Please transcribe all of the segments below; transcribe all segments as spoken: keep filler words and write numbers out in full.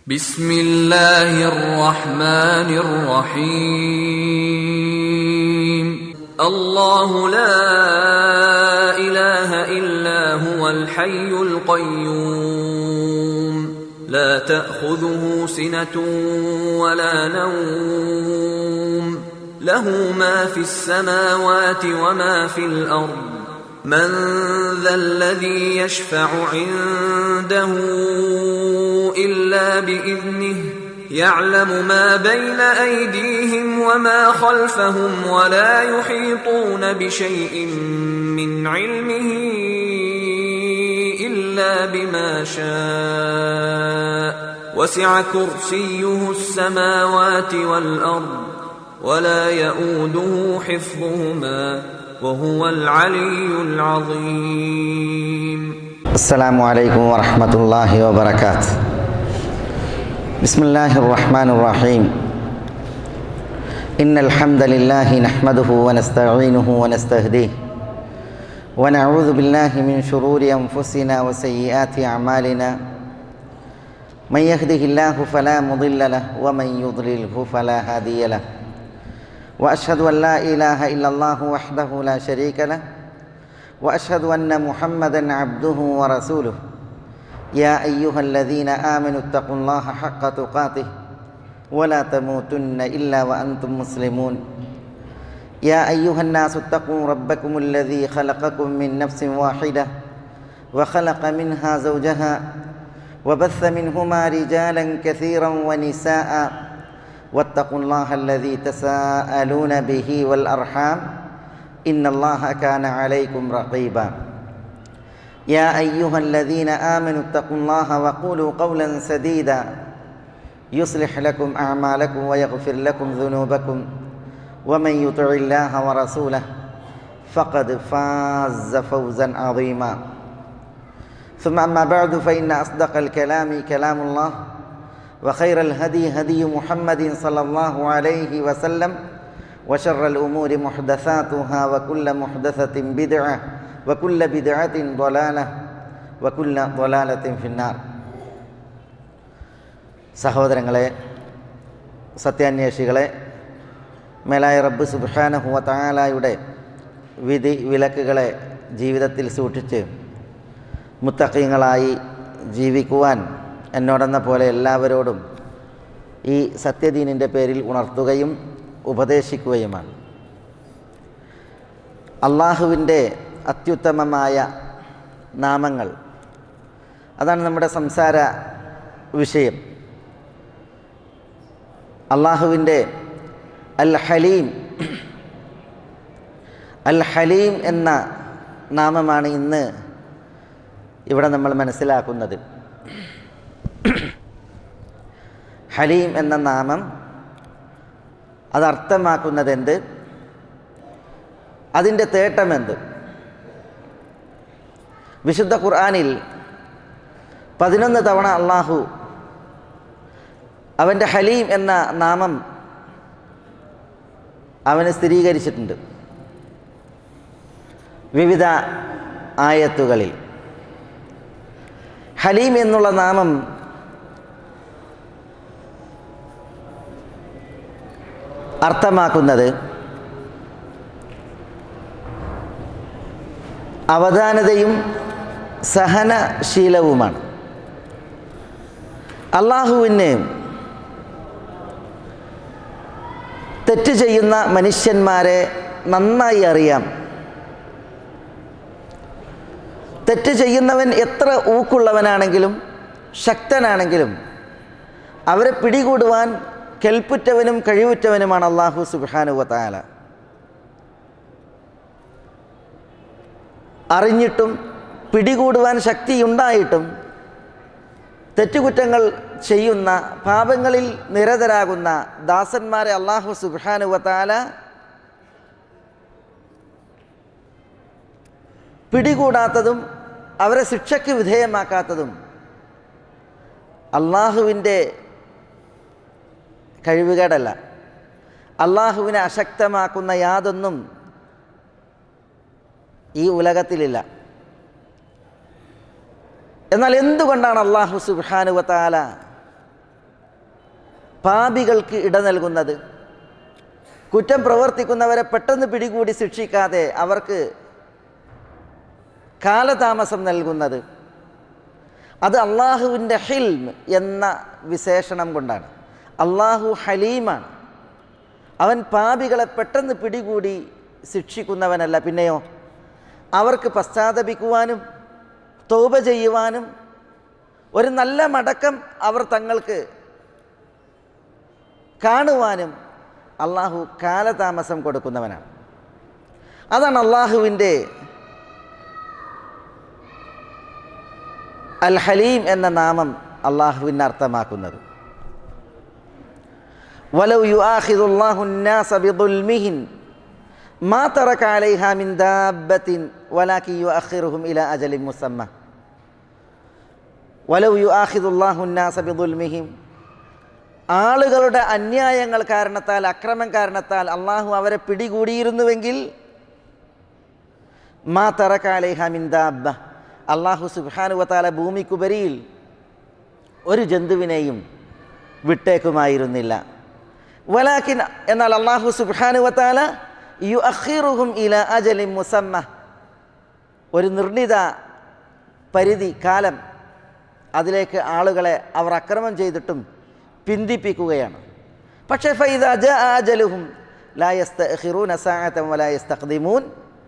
ബിസ്മില്ലാഹിർ റഹ്മാനിർ റഹീം. അല്ലാഹു ലാ ഇലാഹ ഇല്ലാ ഹുവൽ ഹയ്യുൽ ഖയ്യൂം ലാ തഅഖുദുഹു സിനതുൻ വലാ നൗം ലഹു മാ ഫിസ് സമാവാതി വമാ ഫിൽ അർദ് من ذا الذي يشفع عنده إلا بإذنه يعلم ما بين أيديهم وما خلفهم ولا يحيطون بشيء من علمه إلا بما شاء وسع كرسيه السماوات والأرض ولا يؤوده حفظهما وهو العلي العظيم. السلام عليكم ورحمة الله وبركاته. بسم الله الرحمن الرحيم. إن الحمد لله نحمده ونستعينه ونستهديه ونعوذ بالله من شرور أنفسنا وسيئات أعمالنا. من يهده الله فلا مضل له ومن يضلله فلا هادي له. وأشهد أن لا إله إلا الله وحده لا شريك له وأشهد أن محمدًا عبده ورسوله. يا أيها الذين آمنوا اتقوا الله حق تقاته ولا تموتن إلا وأنتم مسلمون. يا أيها الناس اتقوا ربكم الذي خلقكم من نفس واحدة وخلق منها زوجها وبث منهما رجالا كثيرا ونساء واتقوا الله الذي تساءلون به والأرحام إن الله كان عليكم رقيبا. يا أيها الذين آمنوا اتقوا الله وقولوا قولا سديدا يصلح لكم أعمالكم ويغفر لكم ذنوبكم ومن يطع الله ورسوله فقد فاز فوزا عظيما. ثم أما بعد فإن أصدق الكلام كلام الله وخير الهدي هدي محمد صلى الله عليه وسلم وشر الأمور محدثاتها وكل محدثة بدعة وكل بدعة ضلالة وكل ضلالة في النار. സഹോദരങ്ങളെ, സത്യാന്വേഷികളെ, മേലായ റബ്ബ് സുബ്ഹാനഹു വ തആലയുടെ വിധി വിലക്കുകളെ ജീവിതത്തിൽ സൂക്ഷിച്ച് മുത്തഖീങ്ങളായി ജീവിക്കുവാൻ എന്നോടെന്ന പോലെ എല്ലാവരോടും ഈ സത്യദീനിൻ്റെ പേരിൽ ഉണർത്തുകയും ഉപദേശിക്കുകയുമാണ്. അള്ളാഹുവിൻ്റെ അത്യുത്തമമായ നാമങ്ങൾ, അതാണ് നമ്മുടെ സംസാര വിഷയം. അള്ളാഹുവിൻ്റെ അൽ ഹലീം അൽ ഹലീം എന്ന നാമമാണ് ഇന്ന് ഇവിടെ നമ്മൾ മനസ്സിലാക്കുന്നത്. ഹലീം എന്ന നാമം അതർത്ഥമാക്കുന്നതെന്ത്, അതിൻ്റെ തേട്ടമെന്ത്? വിശുദ്ധ ഖുർആനിൽ പതിനൊന്ന് തവണ അള്ളാഹു അവൻ്റെ ഹലീം എന്ന നാമം അവന് സ്ഥിരീകരിച്ചിട്ടുണ്ട്. വിവിധ ആയത്തുകളിൽ ഹലീം എന്നുള്ള നാമം അർത്ഥമാക്കുന്നത് അവധാനതയും സഹനശീലവുമാണ്. അള്ളാഹുവിന് തെറ്റ് ചെയ്യുന്ന മനുഷ്യന്മാരെ നന്നായി അറിയാം. തെറ്റ് ചെയ്യുന്നവൻ എത്ര ഊക്കുള്ളവനാണെങ്കിലും ശക്തനാണെങ്കിലും അവരെ പിടികൂടുവാൻ കെൽപ്പുറ്റവനും കഴിവുറ്റവനുമാണ് അല്ലാഹു സുബ്ഹാനഹു വ തആല. അറിഞ്ഞിട്ടും പിടികൂടുവാൻ ശക്തിയുണ്ടായിട്ടും തെറ്റുകുറ്റങ്ങൾ ചെയ്യുന്ന, പാപങ്ങളിൽ നിരതരാകുന്ന ദാസന്മാരെ അല്ലാഹു സുബ്ഹാനഹു വ തആല പിടികൂടാത്തതും അവരെ ശിക്ഷയ്ക്ക് വിധേയമാക്കാത്തതും അള്ളാഹുവിൻ്റെ കഴിവുകേടല്ല. അള്ളാഹുവിനെ അശക്തമാക്കുന്ന യാതൊന്നും ഈ ഉലകത്തിലില്ല. എന്നാൽ എന്തുകൊണ്ടാണ് അല്ലാഹു സുബ്ഹാനഹു വ തആല പാപികൾക്ക് ഇട നൽകുന്നത്, കുറ്റം പ്രവർത്തിക്കുന്നവരെ പെട്ടെന്ന് പിടികൂടി ശിക്ഷിക്കാതെ അവർക്ക് കാലതാമസം നൽകുന്നത്, അത് അള്ളാഹുവിൻ്റെ ഹിൽം എന്ന വിശേഷണം കൊണ്ടാണ്. അള്ളാഹു ഹലീമാണ്. അവൻ പാപികളെ പെട്ടെന്ന് പിടികൂടി ശിക്ഷിക്കുന്നവനല്ല. പിന്നെയോ അവർക്ക് പശ്ചാത്തപിക്കുവാനും തൗബ ചെയ്യുവാനും ഒരു നല്ല മടക്കം അവർ തങ്ങൾക്ക് കാണുവാനും അള്ളാഹു കാലതാമസം കൊടുക്കുന്നവനാണ്. അതാണ് അള്ളാഹുവിൻ്റെ അൽ ഹലീം എന്ന നാമം അള്ളാഹുവിന് അർത്ഥമാക്കുന്നത്. വലൗ യുആഖിദുല്ലാഹു الناس بظلمهم ما ترك عليها من دابة ولكن يؤخرهم إلى أجل مسمى. വലൗ യുആഖിദുല്ലാഹു الناس بظلمهم, ആളുകളുടെ അന്യായങ്ങൾ കാരണത്താൽ, അക്രമം കാരണത്താൽ അള്ളാഹു അവരെ പിടികൂടിയിരുന്നുവെങ്കിൽ മാ തറക അലൈഹാ മിൻ ദാബ്ബ, അള്ളാഹു സുബ്ഹാനഹു വ തആല ഭൂമിക്കുപരിയിൽ ഒരു ജന്തുവിനെയും വിട്ടേക്കുമായിരുന്നില്ല. വലാകിൻ, എന്നാൽ അള്ളാഹു സുബ്ഹാനഹു വ തആല യുഅഖിറുഹും ഇലാ അജലിൻ മുസമ്മ, ഒരു നിർണിത പരിധി കാലം അതിലേക്ക് ആളുകളെ അവർ അക്രമം ചെയ്തിട്ടും പിന്തിപ്പിക്കുകയാണ്. പക്ഷേ ഫൈദാ ജാഅ അജലുഹും ലാ യസ്തഅഖിറൂന സഅതൻ വലാ യസ്തഖ്ദിമൂൻ,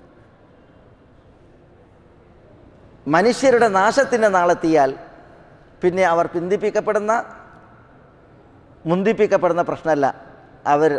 മനുഷ്യരുടെ നാശത്തിൻ്റെ നാളെത്തിയാൽ പിന്നെ അവർ പിന്തിപ്പിക്കപ്പെടുന്ന മുന്തിപ്പിക്കപ്പെടുന്ന പ്രശ്നമല്ല, അവർ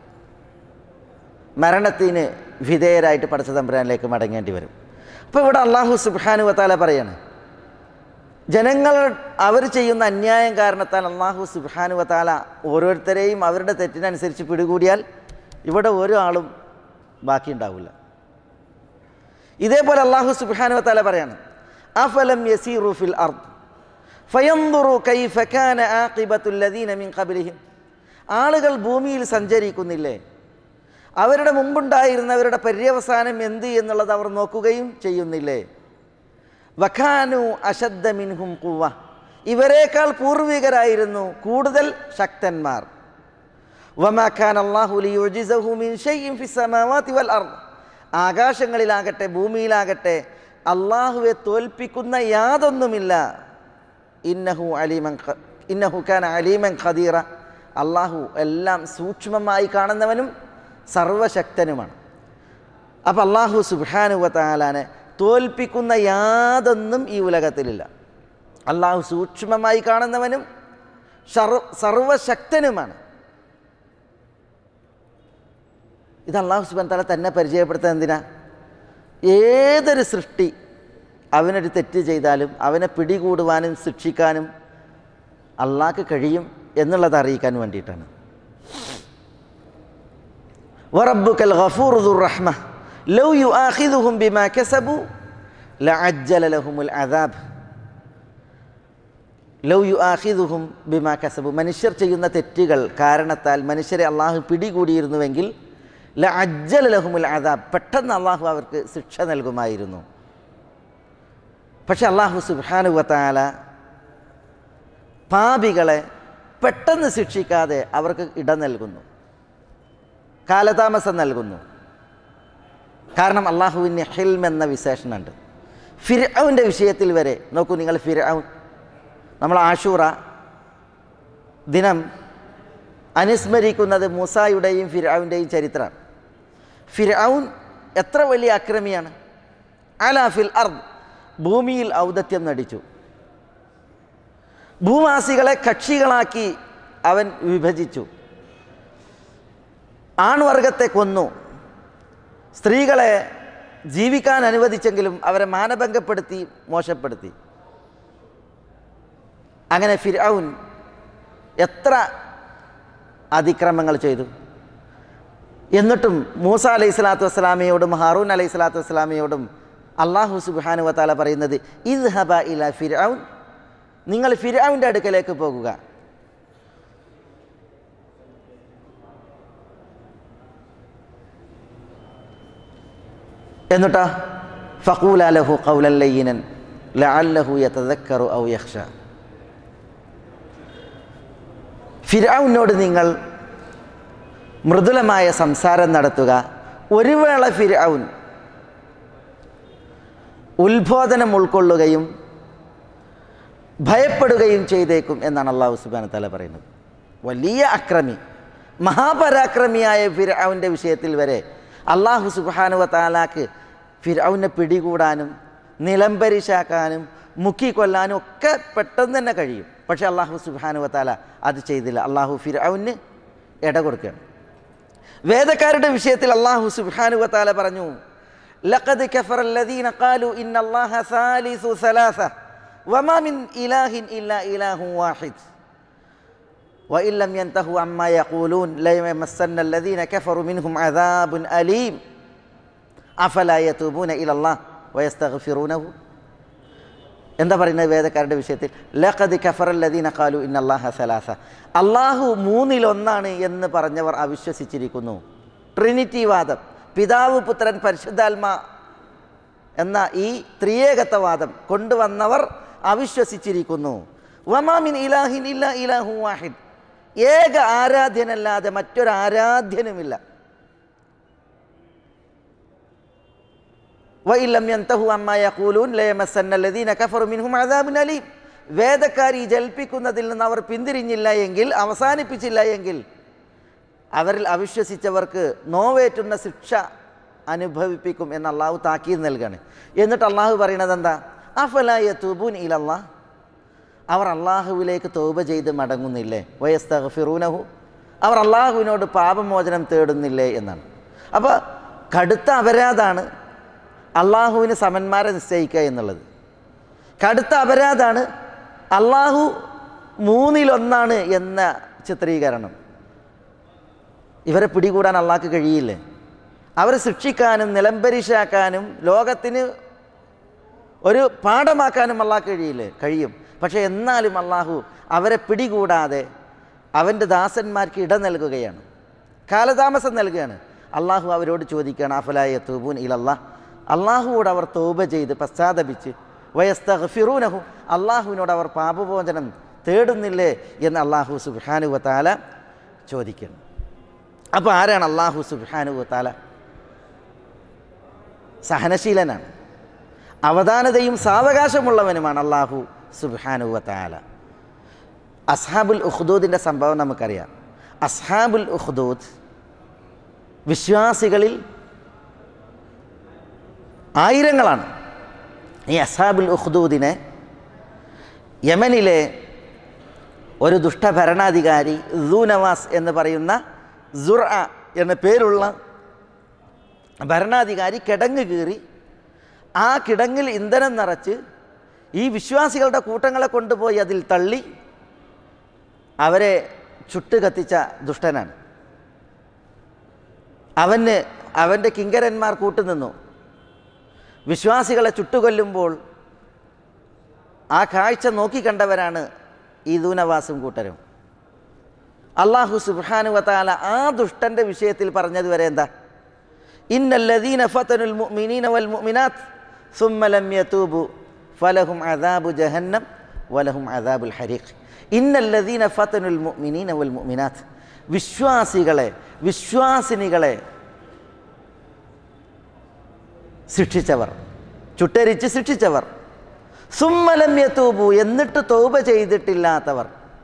മരണത്തിന് വിധേയരായിട്ട് പടച്ച തമ്പുരാനിലേക്ക് മടങ്ങേണ്ടി വരും. അപ്പോൾ ഇവിടെ അള്ളാഹു സുബ്ഹാനഹു വ തആല പറയാണ്, ജനങ്ങൾ അവർ ചെയ്യുന്ന അന്യായം കാരണത്താൽ അള്ളാഹു സുബ്ഹാനഹു വ തആല ഓരോരുത്തരെയും അവരുടെ തെറ്റിനനുസരിച്ച് പിടികൂടിയാൽ ഇവിടെ ഒരു ആളും ബാക്കിയുണ്ടാവില്ല. ഇതേപോലെ അള്ളാഹു സുബ്ഹാനഹു വ തആല പറയാണ്, അഫലം യസീറു ഫിൽ അർദ് ഫയൻദുറു കൈഫ കാന ആഖിബത്തുൽ ലദീന മിൻ ഖബ്ലിഹിം, ആളുകൾ ഭൂമിയിൽ സഞ്ചരിക്കുന്നില്ലേ, അവരുടെ മുമ്പുണ്ടായിരുന്നവരുടെ പര്യവസാനം എന്ത് എന്നുള്ളത് അവർ നോക്കുകയും ചെയ്യുന്നില്ലേ. വഖാനു അശദ്ദ മിൻഹും ഖുവ്വ, ഇവരേക്കാൾ പൂർവികരായിരുന്നു കൂടുതൽ ശക്തന്മാർ. വമാ കാന അല്ലാഹു ലിയുജിസഹു മിൻ ഷൈഇൻ ഫിസ് സമാവാതി വൽ അർദ്, ആകാശങ്ങളിലാകട്ടെ ഭൂമിയിലാകട്ടെ അള്ളാഹുവെ തോൽപ്പിക്കുന്ന യാതൊന്നുമില്ല. ഇന്നഹു അലീമൻ ഇന്നഹു കാന അലീമൻ ഖദീറ, അള്ളാഹു എല്ലാം സൂക്ഷ്മമായി കാണുന്നവനും സർവശക്തനുമാണ്. അപ്പം അള്ളാഹു സുബ്ഹാനഹു വ തആലാനെ തോൽപ്പിക്കുന്ന യാതൊന്നും ഈ ഉലകത്തിലില്ല. അള്ളാഹു സൂക്ഷ്മമായി കാണുന്നവനും സർവശക്തനുമാണ്. ഇത് അള്ളാഹു സുബ്ഹാനഹു വ തആല തന്നെ പരിചയപ്പെടുത്താൻ എന്തിനാ? ഏതൊരു സൃഷ്ടി അവനൊരു തെറ്റ് ചെയ്താലും അവനെ പിടികൂടുവാനും ശിക്ഷിക്കാനും അള്ളാഹ്ക്ക് കഴിയും എന്നുള്ളത് അറിയിക്കാൻ വേണ്ടിയിട്ടാണ്. വറബ്ബുക്കൽ ഗഫൂറു ദുർ റഹ്മ ലൗ യുആഖിദുഹും ബിമാ കസബു ലഅജ്ജല ലഹുമുൽ അദാബ്. ലൗ യുആഖിദുഹും ബിമാ കസബു, മനുഷ്യർ ചെയ്യുന്ന തെറ്റുകൾ കാരണത്താൽ മനുഷ്യരെ അള്ളാഹു പിടികൂടിയിരുന്നുവെങ്കിൽ ലഅജ്ജല ലഹുമുൽ അദാബ്, പെട്ടെന്ന് അള്ളാഹു അവർക്ക് ശിക്ഷ നൽകുമായിരുന്നു. പക്ഷെ അള്ളാഹു സുബ്ഹാനഹു വ തആല പാപികളെ പെട്ടെന്ന് ശിക്ഷിക്കാതെ അവർക്ക് ഇട നൽകുന്നു, കാലതാമസം നൽകുന്നു. കാരണം അള്ളാഹുവിന് ഹിൽം എന്ന വിശേഷണമുണ്ട്. ഫിർഔൻ്റെ വിഷയത്തിൽ വരെ നോക്കൂ നിങ്ങൾ. ഫിർഔൻ, നമ്മൾ ആശൂറ ദിനം അനുസ്മരിക്കുന്നത് മൂസായുടെയും ഫിർഔൻ്റെയും ചരിത്രമാണ്. ഫിർഔൻ എത്ര വലിയ അക്രമിയാണ്. അലാ ഫിൽ അർദ്, ഭൂമിയിൽ ഔദത്യം നടിച്ചു. ഭൂവാസികളെ കക്ഷികളാക്കി അവൻ വിഭജിച്ചു. ആൺവർഗത്തെ കൊന്നു. സ്ത്രീകളെ ജീവിക്കാൻ അനുവദിച്ചെങ്കിലും അവരെ മാനഭംഗപ്പെടുത്തി, മോശപ്പെടുത്തി. അങ്ങനെ ഫിർഔൻ എത്ര അതിക്രമങ്ങൾ ചെയ്തു. എന്നിട്ടും മൂസ അലൈഹി സ്വലാത്തു വസ്സലാമയോടും ഹാറൂൻ അലൈഹി സ്വലാത്തു വസ്സലാമയോടും അള്ളാഹു സുബ്ഹാനഹു വ തആല പറയുന്നത്, ഇദ്ഹബ ഇലാ ഫിർഔൻ, നിങ്ങൾ ഫിർഔൻ്റെ അടുക്കലേക്ക് പോകുക. എന്നിട്ടാ ഫഖൂല ലഹു ഖൗലൻ ലയ്യിനൻ ലഅല്ലഹു യതദക്കറു ഔ യഖ്ശ. ഫിർഔനോട് നിങ്ങൾ മൃദുലമായ സംസാരം നടത്തുക. ഒരു വേള ഫിർഔൻ ഉത്ബോധനം ഉൾക്കൊള്ളുകയും ഭയപ്പെടുകയും ചെയ്തേക്കും എന്നാണ് അല്ലാഹു സുബ്ഹാനഹു വ തആല പറയുന്നത്. വലിയ അക്രമി, മഹാപരാക്രമിയായ ഫിർഔൻ്റെ വിഷയത്തിൽ വരെ അല്ലാഹു സുബ്ഹാനഹു വ തആലാക്ക് ഫിർഔനെ പിടികൂടാനും നിലംപരിശാക്കാനും മുക്കിക്കൊല്ലാനും ഒക്കെ പെട്ടെന്ന് തന്നെ കഴിയും. പക്ഷേ അല്ലാഹു സുബ്ഹാനഹു വ തആല അത് ചെയ്തില്ല. അല്ലാഹു ഫിർഔന് ഇട കൊടുക്കുകയാണ്. വേദക്കാരുടെ വിഷയത്തിൽ അല്ലാഹു സുബ്ഹാനഹു വ തആല പറഞ്ഞു, ലഖദ് കഫറ അല്ലദീന ഖാലു ഇന്നല്ലാഹ സാലിസു സലാസ വമാ മിൻ ഇലാഹിൻ ഇല്ലാ ഇലാഹുൻ വാഹിദ് വഇൻ ലം യൻതഹു അമ്മാ യഖൂലൂൻ ലയമസ്സന്ന അല്ലദീന കഫറു മിൻഹും അദാബുൻ അലീം അഫലാ യതൂബൂന ഇലല്ലാഹ് വയസ്തഗ്ഫിറൂനഹു. എന്താ പറയുന്നത് വേദക്കാരുടെ വിഷയത്തിൽ? ലഖദ് കഫറ അല്ലദീന ഖാലു ഇന്നല്ലാഹ സലാസ, അല്ലാഹു മൂന്നിലൊന്നാണ് എന്ന് പറഞ്ഞവർ അവിശ്വസിച്ചിരിക്കുന്നു. ട്രിനിറ്റി വാദം, പിതാവ് പുത്രൻ പരിശുദ്ധാത്മാ എന്ന ഈ ത്രിയേകത്വവാദം കൊണ്ടുവന്നവർ അവിശ്വസിച്ചിരിക്കുന്നു. വമാ മിൻ ഇലാഹിൻ ഇല്ലാ ഇലാഹു വാഹിദ്, ഏക ആരാധ്യനല്ലാതെ മറ്റൊരു ആരാധ്യനുമില്ല. വഇൻ ലം യൻതഹു അമ്മാ യഖൂലൂൻ ലയമസ്സന്ന അല്ലദീന കഫറു മിൻഹും അദാബുൻ അലീം. വേദക്കാരി ജൽപ്പിക്കുന്നതിൽ നിന്ന് അവർ പിന്തിരിഞ്ഞില്ല എങ്കിൽ, അവസാനിപ്പിച്ചില്ല എങ്കിൽ അവരിൽ അവിശ്വസിച്ചവർക്ക് നോവേറ്റുന്ന ശിക്ഷ അനുഭവിപ്പിക്കും എന്ന് അള്ളാഹു താക്കീത് നൽകുകയാണ്. എന്നിട്ട് അള്ളാഹു പറയുന്നത് എന്താ? അഫലാ യതൂബൂൻ ഇലല്ലാഹ്, അവർ അള്ളാഹുവിലേക്ക് തൗബ ചെയ്ത് മടങ്ങുന്നില്ലേ? വയസ്തഗ്ഫിറൂനഹു, അവർ അള്ളാഹുവിനോട് പാപമോചനം തേടുന്നില്ലേ എന്നാണ്. അപ്പോൾ കടുത്ത അപരാധാണ് അള്ളാഹുവിന് സമന്മാരെ നിശ്ചയിക്കുക എന്നുള്ളത്. കടുത്ത അപരാധാണ് അള്ളാഹു മൂന്നിലൊന്നാണ് എന്ന ചിത്രീകരണം. ഇവരെ പിടികൂടാൻ അള്ളാഹ്ക്ക് കഴിയില്ലേ? അവരെ ശിക്ഷിക്കാനും നിലംപരിശാക്കാനും ലോകത്തിന് ഒരു പാഠമാക്കാനും അള്ളാഹ്ക്ക് കഴിയില്ലേ? കഴിയും. പക്ഷേ എന്നാലും അള്ളാഹു അവരെ പിടികൂടാതെ അവൻ്റെ ദാസന്മാർക്ക് ഇട നൽകുകയാണ്, കാലതാമസം നൽകുകയാണ്. അള്ളാഹു അവരോട് ചോദിക്കുകയാണ്, അഫലാ യതൂബൂൻ ഇലല്ലാഹ്, അള്ളാഹുവോട് അവർ തൗബ ചെയ്ത് പശ്ചാത്തപിച്ച് വയസ്തഗ്ഫിറൂനഹു, അള്ളാഹുവിനോട് അവർ പാപമോചനം തേടുന്നില്ലേ എന്ന് അള്ളാഹു സുബ്ഹാനഹു വ തആല ചോദിക്കുന്നു. അപ്പോൾ ആരാണ് അള്ളാഹു സുബ്ഹാനഹു വ തആല? സഹനശീലനാണ്, അവധാനതയും സാവകാശമുള്ളവനുമാണ് അള്ളാഹു സുബ്ഹാനഹു വ തആല. അസ്ഹാബുൽ ഉഖ്ദൂദിൻ്റെ സംഭവം നമുക്കറിയാം. അസ്ഹാബുൽ ഉഖ്ദൂദ് വിശ്വാസികളിൽ ആയിരങ്ങളാണ്. ഈ അസ്ഹാബുൽ ഉഖ്ദൂദിനെ യമനിലെ ഒരു ദുഷ്ടഭരണാധികാരി ദൂനവാസ് എന്ന് പറയുന്ന സുർഅ എന്ന പേരുള്ള ഭരണാധികാരി കിടങ്ങ് കീറി ആ കിടങ്ങിൽ ഇന്ധനം നിറച്ച് ഈ വിശ്വാസികളുടെ കൂട്ടങ്ങളെ കൊണ്ടുപോയി അതിൽ തള്ളി അവരെ ചുട്ട് കത്തിച്ച ദുഷ്ടനാണ്. അവന് അവൻ്റെ കിങ്കരന്മാർ കൂട്ടുനിന്നു. വിശ്വാസികളെ ചുട്ടുകൊല്ലുമ്പോൾ ആ കാഴ്ച നോക്കിക്കണ്ടവരാണ് ഈ ദൂനവാസും കൂട്ടരും. അല്ലാഹു സുബ്ഹാനഹു വ തആല ആ ദുഷ്ടൻ്റെ വിഷയത്തിൽ പറഞ്ഞത് വരെ എന്താ? ഇന്നല്ലദീന ഫതനുൽ മുഅ്മിനീന വൽ മുഅ്മിനാത്ത് സുമ്മ ലം യതൂബു ഫലഹും അദാബു ജഹന്നം വലഹും അദാബുൽ ഹരീഖ്. ഇന്നല്ലദീന ഫതനുൽ മുഅ്മിനീന വൽ മുഅ്മിനാത്ത്, വിശ്വാസികളെ വിശ്വാസിനികളെ ശിക്ഷിച്ചവർ, ചുട്ടരിച്ച് ശിക്ഷിച്ചവർ, സുമ്മ ലം യതൂബു, എന്നിട്ട് തൗബ ചെയ്തിട്ടില്ലാത്തവർ,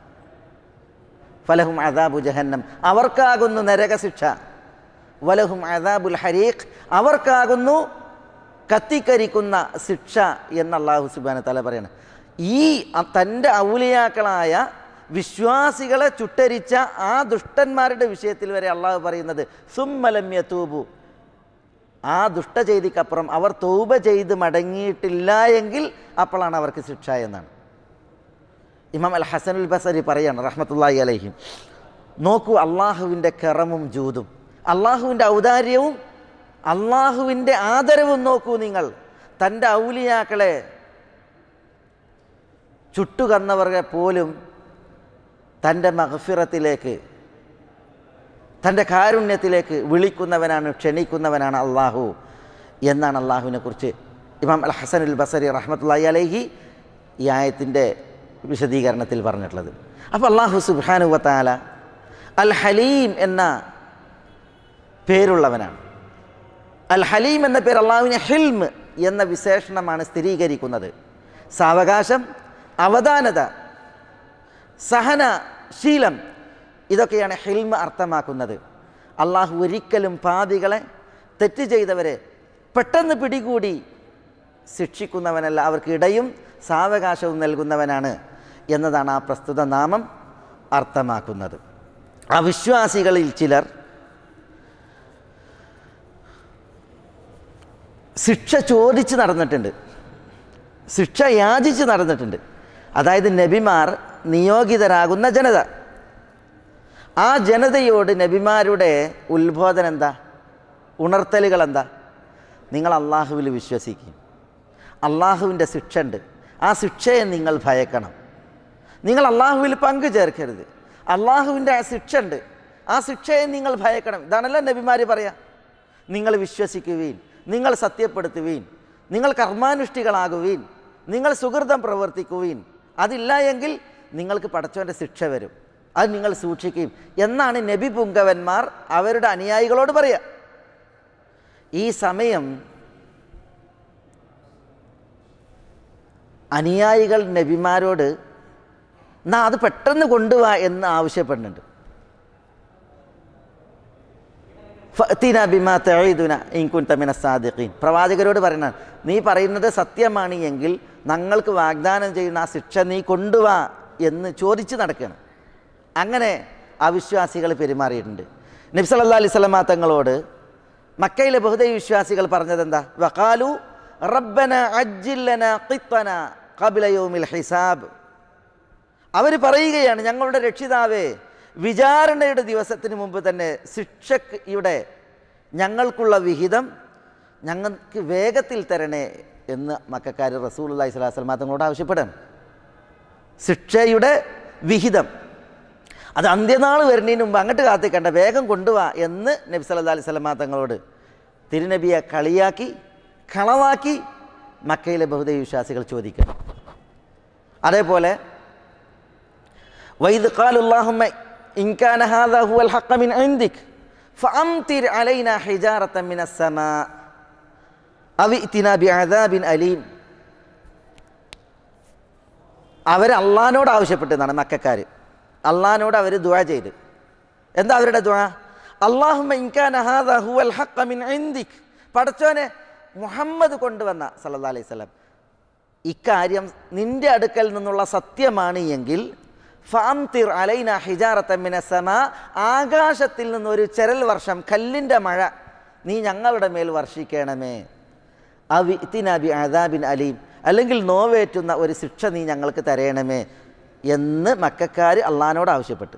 ഫലഹും അദാബു ജഹന്നം, അവർക്കാകുന്നു നരകശിക്ഷ, വലഹും അദാബുൽ ഹരീഖ്, അവർക്കാകുന്നു കത്തിക്കരിക്കുന്ന ശിക്ഷ എന്ന് അല്ലാഹു സുബ്ഹാനഹു വ തആല പറയാണ്. ഈ തൻ്റെ ഔലിയാക്കളായ വിശ്വാസികളെ ചുട്ടരിച്ച ആ ദുഷ്ടന്മാരുടെ വിഷയത്തിൽ വരെ അള്ളാഹു പറയുന്നത് സുമ്മ ലം യതൂബു, ആ ദുഷ്ട ചെയ്തിക്കപ്പുറം അവർ തൗബ ചെയ്ത് മടങ്ങിയിട്ടില്ല എങ്കിൽ അപ്പോഴാണ് അവർക്ക് ശിക്ഷ എന്നാണ്. ഇമാം അൽ ഹസനുൽ ബസരി പറയാണ് റഹ്മത്തുള്ളാഹി അലൈഹി, നോക്കൂ അള്ളാഹുവിൻ്റെ കറമും ജൂദും, അള്ളാഹുവിൻ്റെ ഔദാര്യവും അള്ളാഹുവിൻ്റെ ആദരവും നോക്കൂ നിങ്ങൾ. തൻ്റെ ഔലിയാക്കളെ ചുട്ടുകന്നവരെ പോലും തൻ്റെ മഗ്ഫിറത്തിലേക്ക്, തൻ്റെ കാരുണ്യത്തിലേക്ക് വിളിക്കുന്നവനാണ്, ക്ഷണിക്കുന്നവനാണ് അള്ളാഹു എന്നാണ് അള്ളാഹുവിനെ കുറിച്ച് ഇമാം അൽ ഹസനുൽ ബസരി റഹ്മത്തുള്ളാഹി അലൈഹി ഈ ആയത്തിൻ്റെ വിശദീകരണത്തിൽ പറഞ്ഞിട്ടുള്ളത്. അപ്പോൾ അല്ലാഹു സുബ്ഹാനഹു വ തആല അൽ ഹലീം എന്ന പേരുള്ളവനാണ്. അൽ ഹലീം എന്ന പേര് അള്ളാഹുവിനെ ഹിൽം എന്ന വിശേഷണമാണ് സ്ഥിരീകരിക്കുന്നത്. സാവകാശം, അവധാനത, സഹനശീലം, ഇതൊക്കെയാണ് ഹിൽം അർത്ഥമാക്കുന്നത്. അള്ളാഹു ഒരിക്കലും പാപികളെ, തെറ്റ് ചെയ്തവരെ പെട്ടെന്ന് പിടികൂടി ശിക്ഷിക്കുന്നവനല്ല, അവർക്ക് ഇടയും സാവകാശവും നൽകുന്നവനാണ് എന്നതാണ് ആ പ്രസ്തുത നാമം അർത്ഥമാക്കുന്നത്. അവിശ്വാസികളിൽ ചിലർ ശിക്ഷ ചോദിച്ച് നടന്നിട്ടുണ്ട്, ശിക്ഷ യാചിച്ച് നടന്നിട്ടുണ്ട്. അതായത് നബിമാർ നിയോഗിതരാകുന്ന ജനത. ആ ജനതയോട് നബിമാരുടെ ഉത്ബോധനം എന്താ, ഉണർത്തലുകൾ എന്താ? നിങ്ങൾ അള്ളാഹുവിൽ വിശ്വസിക്കും, അള്ളാഹുവിൻ്റെ ശിക്ഷ ഉണ്ട്, ആ ശിക്ഷയെ നിങ്ങൾ ഭയക്കണം. നിങ്ങൾ അള്ളാഹുവിൽ പങ്കു ചേർക്കരുത്, അള്ളാഹുവിൻ്റെ ആ ശിക്ഷ ഉണ്ട്, ആ ശിക്ഷയെ നിങ്ങൾ ഭയക്കണം. ഇതാണല്ലോ നബിമാർ പറയാം. നിങ്ങൾ വിശ്വസിക്കുവീൻ, നിങ്ങൾ സത്യപ്പെടുത്തുവീൻ, നിങ്ങൾ കർമാനുഷ്ഠികളാകുവീൻ, നിങ്ങൾ സുഹൃതം പ്രവർത്തിക്കുവീൻ, അതില്ല എങ്കിൽ നിങ്ങൾക്ക് പടച്ചവൻ്റെ ശിക്ഷ വരും, അത് നിങ്ങൾ സൂക്ഷിക്കുകയും എന്നാണ് നബി പുങ്കവന്മാർ അവരുടെ അനുയായികളോട് പറയുക. ഈ സമയം അനുയായികൾ നബിമാരോട് എന്നാ അത് പെട്ടെന്ന് കൊണ്ടുപോവാ എന്ന് ആവശ്യപ്പെടുന്നുണ്ട്. ഫഅ്തിനാ ബിമാ തഈദുനാ ഇൻ കുൻത മിനസ് സാദിഖീൻ. പ്രവാചകരോട് പറയുന്നത്, നീ പറയുന്നത് സത്യമാണ് എങ്കിൽ ഞങ്ങൾക്ക് വാഗ്ദാനം ചെയ്യുന്ന ആ ശിക്ഷ നീ കൊണ്ടുവാ എന്ന് ചോദിച്ച് നടക്കുകയാണ്. അങ്ങനെ അവിശ്വാസികൾ പെരുമാറിയിട്ടുണ്ട്. നബി സല്ലല്ലാഹു അലൈഹി വസല്ലം തങ്ങളോട് മക്കയിലെ ബഹുദൈവ വിശ്വാസികൾ പറഞ്ഞത് എന്താ? വഖാലു റബ്ബനാ അജ്ജിൽ ലനാ ഖിത്തനാ ഖബ്ല യൗമിൽ ഹിസാബ്. അവർ പറയുകയാണ്, ഞങ്ങളുടെ രക്ഷിതാവേ, വിചാരണയുടെ ദിവസത്തിന് മുമ്പ് തന്നെ ശിക്ഷക്ക് ഇവിടെ ഞങ്ങൾക്കുള്ള വിഹിതം ഞങ്ങൾക്ക് വേഗത്തിൽ തരണേ എന്ന് മക്കക്കാർ റസൂലുള്ളാഹി സ്വല്ലല്ലാഹു അലൈഹി വസല്ലം തങ്ങളോട് ആവശ്യപ്പെടാൻ. ശിക്ഷയുടെ വിഹിതം അത് അന്ത്യനാൾ വരുന്നതിന് മുമ്പ് അങ്ങോട്ട് കാത്തിക്കണ്ട, വേഗം കൊണ്ടുപോവാ എന്ന് നബി സല്ലല്ലാഹു അലൈഹി വസല്ലം തങ്ങളോട് തിരുനബിയെ കളിയാക്കി കളവാക്കി മക്കയിലെ ബഹുദൈവ വിശ്വാസികൾ ചോദിക്കണം. അതേപോലെ വൈദ് ഖാലുല്ലാഹുമ്മ ഇൻ കാന ഹാദാ ഹുവൽ ഹഖ്ഖ മിൻ ഇൻദിക് ഫഅംതിർ അലൈനാ ഹിജാറതൻ മിനസ് സമാ അവ ഇതിനാ ബിഅദാബിൻ അലീം. അവർ അള്ളാഹിനോട് ആവശ്യപ്പെട്ടതാണ് മക്കക്കാർ. അള്ളാഹിനോട് അവർ ദുആ ചെയ്ത്. എന്താ അവരുടെ ദുആ? അല്ലാഹുമ്മ ഇൻ കാന ഹാദാ ഹുവൽ ഹഖ്ഖ മിൻ ഇൻദിക്. പടച്ചോനെ, മുഹമ്മദ് കൊണ്ടുവന്ന സല്ലല്ലാഹു അലൈഹി വസല്ലം ഇക്കാര്യം നിന്റെ അടുക്കൽ നിന്നുള്ള സത്യമാണ് എങ്കിൽ ഫഅംതിർ അലൈനാ ഹിജാറതൻ മിനസ് സമാ, ആകാശത്തിൽ നിന്നൊരു ചെരൽ വർഷം, കല്ലിൻ്റെ മഴ നീ ഞങ്ങളുടെ മേൽ വർഷിക്കണമേ. അവ ഇതിനാ ബിഅദാബിൻ അലീം, അല്ലെങ്കിൽ നോവേറ്റുന്ന ഒരു ശിക്ഷ നീ ഞങ്ങൾക്ക് തരയണമേ എന്ന് മക്കക്കാർ അള്ളാഹിനോട് ആവശ്യപ്പെട്ടു.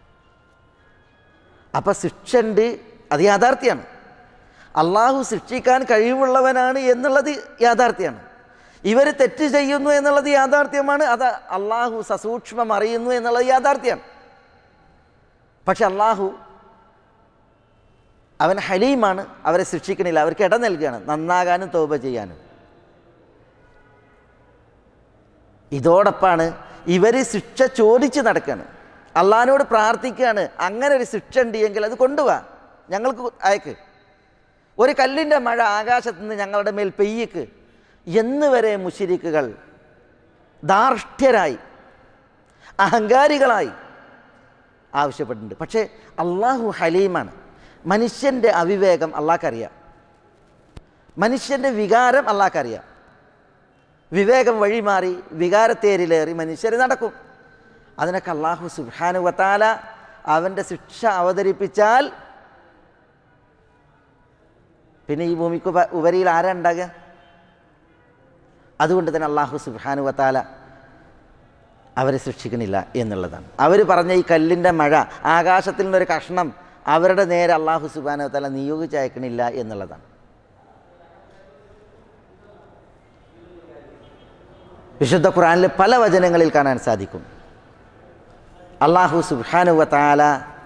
അപ്പം ശിക്ഷ ഉണ്ട്, അത് യാഥാർത്ഥ്യമാണ്. അള്ളാഹു ശിക്ഷിക്കാൻ കഴിവുള്ളവനാണ് എന്നുള്ളത് യാഥാർത്ഥ്യമാണ്. ഇവർ തെറ്റ് ചെയ്യുന്നു എന്നുള്ളത് യാഥാർത്ഥ്യമാണ്. അത് അള്ളാഹു സസൂക്ഷ്മം അറിയുന്നു എന്നുള്ളത് യാഥാർത്ഥ്യമാണ്. പക്ഷെ അള്ളാഹു അവൻ ഹലീമാണ്, അവരെ ശിക്ഷിക്കണില്ല, അവർക്ക് ഇട നൽകുകയാണ് നന്നാകാനും തൗബ ചെയ്യാനും. ഇതോടൊപ്പമാണ് ഇവർ ശിക്ഷ ചോദിച്ച് നടക്കുകയാണ്, അള്ളാഹിനോട് പ്രാർത്ഥിക്കുകയാണ്, അങ്ങനെ ഒരു ശിക്ഷ ഉണ്ട് എങ്കിൽ അത് കൊണ്ടുപോവാ, ഞങ്ങൾക്ക് അയക്ക്, ഒരു കല്ലിൻ്റെ മഴ ആകാശത്ത് നിന്ന് ഞങ്ങളുടെ മേൽ പെയ്യക്ക് എന്ന് വരെ മുശ്രിക്കുകൾ ധാർഷ്ട്യരായി അഹങ്കാരികളായി ആവശ്യപ്പെട്ടിട്ടുണ്ട്. പക്ഷേ അള്ളാഹു ഹലീമാണ്. മനുഷ്യൻ്റെ അവിവേകം അള്ളാഹ്ക്കറിയാം, മനുഷ്യൻ്റെ വികാരം അള്ളാഹ്ക്കറിയാം. വിവേകം വഴിമാറി വികാരത്തേരിലേറി മനുഷ്യർ നടക്കും. അതിനൊക്കെ അള്ളാഹു സുബ്ഹാനഹു വ തആല അവൻ്റെ ശിക്ഷ അവതരിപ്പിച്ചാൽ പിന്നെ ഈ ഭൂമിക്ക് ഉപരിയിൽ ആരാ ഉണ്ടാകുക? അതുകൊണ്ട് തന്നെ അള്ളാഹു സുബ്ഹാനഹു വ തആല അവരെ ശിക്ഷിക്കണില്ല എന്നുള്ളതാണ്. അവർ പറഞ്ഞ ഈ കല്ലിൻ്റെ മഴ, ആകാശത്തിൽ നിന്നൊരു കഷ്ണം അവരുടെ നേരെ അള്ളാഹു സുബ്ഹാനഹു വ തആല നിയോഗിച്ചയക്കണില്ല എന്നുള്ളതാണ്. വിശുദ്ധ ഖുർആനിലെ പല വചനങ്ങളിൽ കാണാൻ സാധിക്കും അള്ളാഹു സുബ്ഹാനഹു വ തആല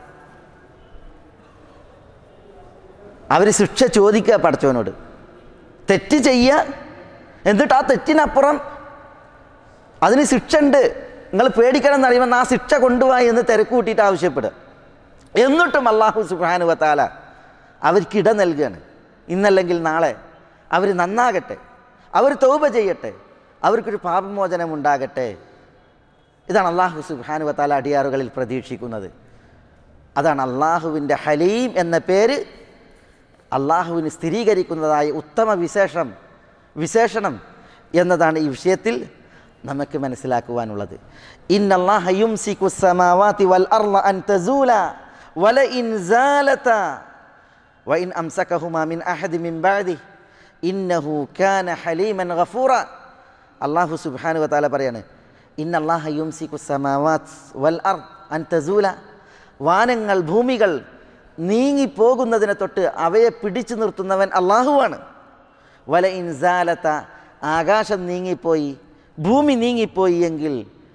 അവർ ശിക്ഷ ചോദിക്കുക പടച്ചവനോട്, തെറ്റ് ചെയ്യുക, എന്നിട്ട് ആ തെറ്റിനപ്പുറം അതിന് ശിക്ഷ ഉണ്ട്, നിങ്ങൾ പേടിക്കണം എന്നറിയുമ്പോൾ ആ ശിക്ഷ കൊണ്ടുപോയി എന്ന് തിരക്ക് കൂട്ടിയിട്ട് ആവശ്യപ്പെടുക. എന്നിട്ടും അല്ലാഹു സുബ്ഹാനഹു വ തആല അവർക്കിട നൽകുകയാണ്. ഇന്നല്ലെങ്കിൽ നാളെ അവർ നന്നാകട്ടെ, അവർ തൗബ ചെയ്യട്ടെ, അവർക്കൊരു പാപമോചനം ഉണ്ടാകട്ടെ. ഇതാണ് അല്ലാഹു സുബ്ഹാനഹു വ തആല അടിയാറുകളിൽ പ്രതീക്ഷിക്കുന്നത്. അതാണ് അള്ളാഹുവിൻ്റെ ഹലീം എന്ന പേര് അള്ളാഹുവിന് സ്ഥിരീകരിക്കുന്നതായ ഉത്തമ വിശേഷം വിശേഷണം എന്നതാണ് ഈ വിഷയത്തിൽ നമുക്ക് മനസ്സിലാക്കുവാനുള്ളത്. ഇന്നല്ലാഹ യുംസികു സ്സമാവാതി വൽ അർള അൻ തസൂല വലഇൻ സാലതാ വഇൻ അംസകഹുമാ മിൻ അഹദി മിൻ ബഅദി ഇന്നഹു കാന ഹലീമൻ ഗഫൂറ. അല്ലാഹു സുബ്ഹാനഹു വ തആല പറയാണ്, ഇന്നല്ലാഹ യുംസികു സ്സമാവാത് വൽ അർള അൻ തസൂല, വാനങ്ങൾ ഭൂമികൾ നീങ്ങിപ്പോകുന്നതിനെ തൊട്ട് അവയെ പിടിച്ചു നിർത്തുന്നവൻ അള്ളാഹുവാണ്. വല ഇൻസാലത്ത, ആകാശം നീങ്ങിപ്പോയി, ഭൂമി നീങ്ങിപ്പോയി എങ്കിൽ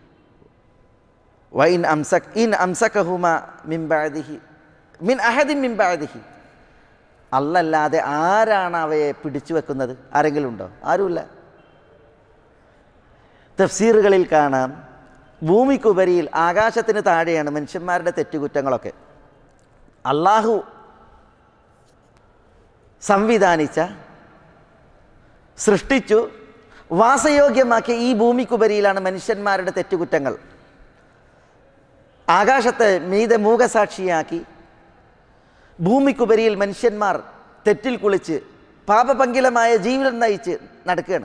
വൈൻ അംസക് ഇൻ അംസകഹുമ മിൻ ബഅദിഹി മിൻ അഹദിൻ മിൻ ബഅദിഹി, അല്ലല്ലാതെ ആരാണ് അവയെ പിടിച്ചു വെക്കുന്നത്? ആരെങ്കിലും ഉണ്ടോ? ആരുമില്ല. തഫ്സീറുകളിൽ കാണാം, ഭൂമിക്കുപരിയിൽ ആകാശത്തിന് താഴെയാണ് മനുഷ്യന്മാരുടെ തെറ്റുകുറ്റങ്ങളൊക്കെ. അള്ളാഹു സംവിധാനിച്ച, സൃഷ്ടിച്ചു, വാസയോഗ്യമാക്കിയ ഈ ഭൂമിക്കുപരിയിലാണ് മനുഷ്യന്മാരുടെ തെറ്റുകുറ്റങ്ങൾ. ആകാശത്തെ മീതെ മൂകസാക്ഷിയാക്കി ഭൂമിക്കുപരിയിൽ മനുഷ്യന്മാർ തെറ്റിൽ കുളിച്ച് പാപപങ്കിലമായ ജീവിതം നയിച്ച് നടക്കുകയാണ്.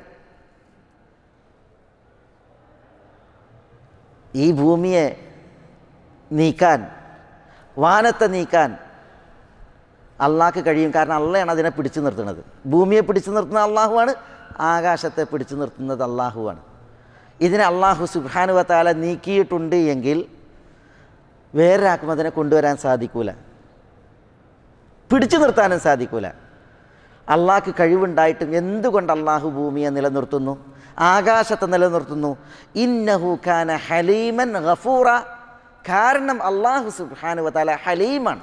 ഈ ഭൂമിയെ നീക്കാൻ, വാനത്തെ നീക്കാൻ അള്ളാഹ്ക്ക് കഴിയും. കാരണം അള്ളയാണ് അതിനെ പിടിച്ചു നിർത്തുന്നത്. ഭൂമിയെ പിടിച്ചു നിർത്തുന്നത് അള്ളാഹുവാണ്, ആകാശത്തെ പിടിച്ചു നിർത്തുന്നത് അള്ളാഹുവാണ്. ഇതിനെ അള്ളാഹു സുബ്ഹാനഹു വ തആല നീക്കിയിട്ടുണ്ട് എങ്കിൽ വേറൊരാൾക്കും അതിനെ കൊണ്ടുവരാൻ സാധിക്കൂല, പിടിച്ചു നിർത്താനും സാധിക്കൂല. അള്ളാഹ്ക്ക് കഴിവുണ്ടായിട്ടും എന്തുകൊണ്ട് അള്ളാഹു ഭൂമിയെ നിലനിർത്തുന്നു, ആകാശത്തെ നിലനിർത്തുന്നു? ഇന്നഹു കാന ഹലീമൻ ഗഫൂറ. കാരണം അള്ളാഹു സുബ്ഹാനഹു വ തആല ഹലീമാണ്,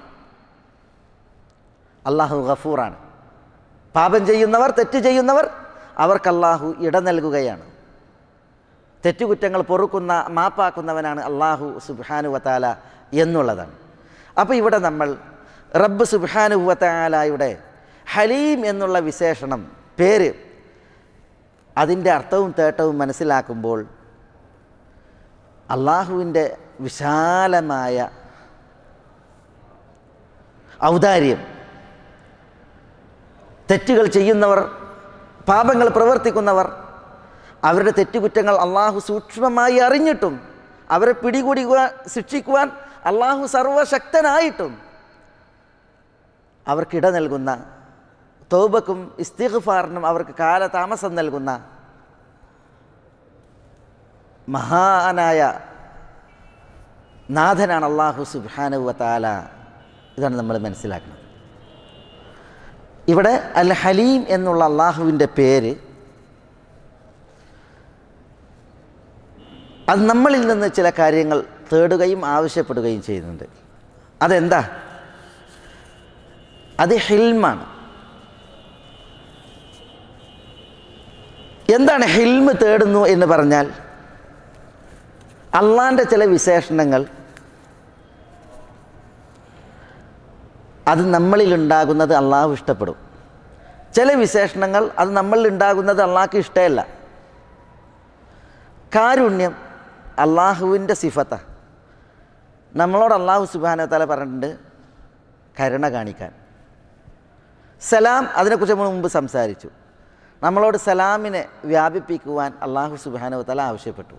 അള്ളാഹു ഗഫൂറാണ്. പാപം ചെയ്യുന്നവർ, തെറ്റ് ചെയ്യുന്നവർ, അവർക്ക് അള്ളാഹു ഇട നൽകുകയാണ്. തെറ്റുകുറ്റങ്ങൾ പൊറുക്കുന്ന, മാപ്പാക്കുന്നവനാണ് അള്ളാഹു സുബ്ഹാനഹു വ തആല എന്നുള്ളതാണ്. അപ്പോൾ ഇവിടെ നമ്മൾ റബ്ബ് സുബ്ഹാനഹു വ തആലയുടെ ഹലീം എന്നുള്ള വിശേഷണം, പേര്, അതിൻ്റെ അർത്ഥവും തേട്ടവും മനസ്സിലാക്കുമ്പോൾ അള്ളാഹുവിൻ്റെ വിശാലമായ ഔദാര്യം, തെറ്റുകൾ ചെയ്യുന്നവർ, പാപങ്ങൾ പ്രവർത്തിക്കുന്നവർ, അവരുടെ തെറ്റുകുറ്റങ്ങൾ അള്ളാഹു സൂക്ഷ്മമായി അറിഞ്ഞിട്ടും അവരെ പിടികൂടിക്കുവാൻ, ശിക്ഷിക്കുവാൻ അള്ളാഹു സർവശക്തനായിട്ടും അവർക്കിട നൽകുന്ന, തൗബക്കും ഇസ്തിഗ്ഫാറിനും അവർക്ക് കാലതാമസം നൽകുന്ന മഹാനായ നാഥനാണ് അള്ളാഹു സുബ്ഹാനഹു വ തആല. ഇതാണ് നമ്മൾ മനസ്സിലാക്കുന്നത്. ഇവിടെ അൽ ഹലീം എന്നുള്ള അള്ളാഹുവിൻ്റെ പേര് അത് നമ്മളിൽ നിന്ന് ചില കാര്യങ്ങൾ തേടുകയും ആവശ്യപ്പെടുകയും ചെയ്യുന്നുണ്ട്. അതെന്താ? അത് ഹിൽമാണ്. എന്താണ് ഹിൽമ് തേടുന്നു എന്ന് പറഞ്ഞാൽ, അള്ളാൻ്റെ ചില വിശേഷണങ്ങൾ അത് നമ്മളിലുണ്ടാകുന്നത് അള്ളാഹു ഇഷ്ടപ്പെടും. ചില വിശേഷണങ്ങൾ അത് നമ്മളിലുണ്ടാകുന്നത് അള്ളാഹ്ക്ക് ഇഷ്ടമല്ല. കാരുണ്യം അള്ളാഹുവിൻ്റെ സിഫത്ത. നമ്മളോട് അള്ളാഹു സുബ്ഹാനഹു വ തആല പറഞ്ഞിട്ടുണ്ട് കരുണ കാണിക്കാൻ. സലാം, അതിനെക്കുറിച്ച് നമ്മൾ മുമ്പ് സംസാരിച്ചു. നമ്മളോട് സലാമിനെ വ്യാപിപ്പിക്കുവാൻ അള്ളാഹു സുബ്ഹാനഹു വ തആല ആവശ്യപ്പെട്ടു.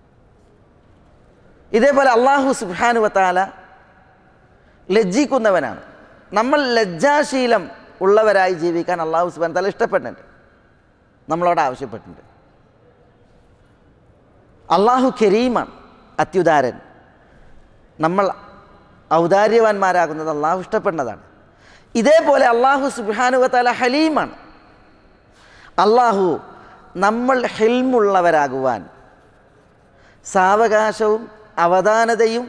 ഇതേപോലെ അള്ളാഹു സുബ്ഹാനഹു വ തആല ലജ്ജിക്കുന്നവനാണ്. നമ്മൾ ലജ്ജാശീലം ഉള്ളവരായി ജീവിക്കാൻ അള്ളാഹു സുബ്ഹാനഹു വ തആല ഇഷ്ടപ്പെടുന്നുണ്ട്, നമ്മളോട് ആവശ്യപ്പെട്ടിട്ടുണ്ട്. അള്ളാഹു കരീമാണ്, അത്യുദാരൻ. നമ്മൾ ഔദാര്യവാന്മാരാകുന്നത് അള്ളാഹു ഇഷ്ടപ്പെടുന്നതാണ്. ഇതേപോലെ അള്ളാഹു സുബ്ഹാനഹു വ തആല ഹലീമാണ്. അള്ളാഹു നമ്മൾ ഹിൽമുള്ളവരാകുവാൻ, സാവകാശവും അവധാനതയും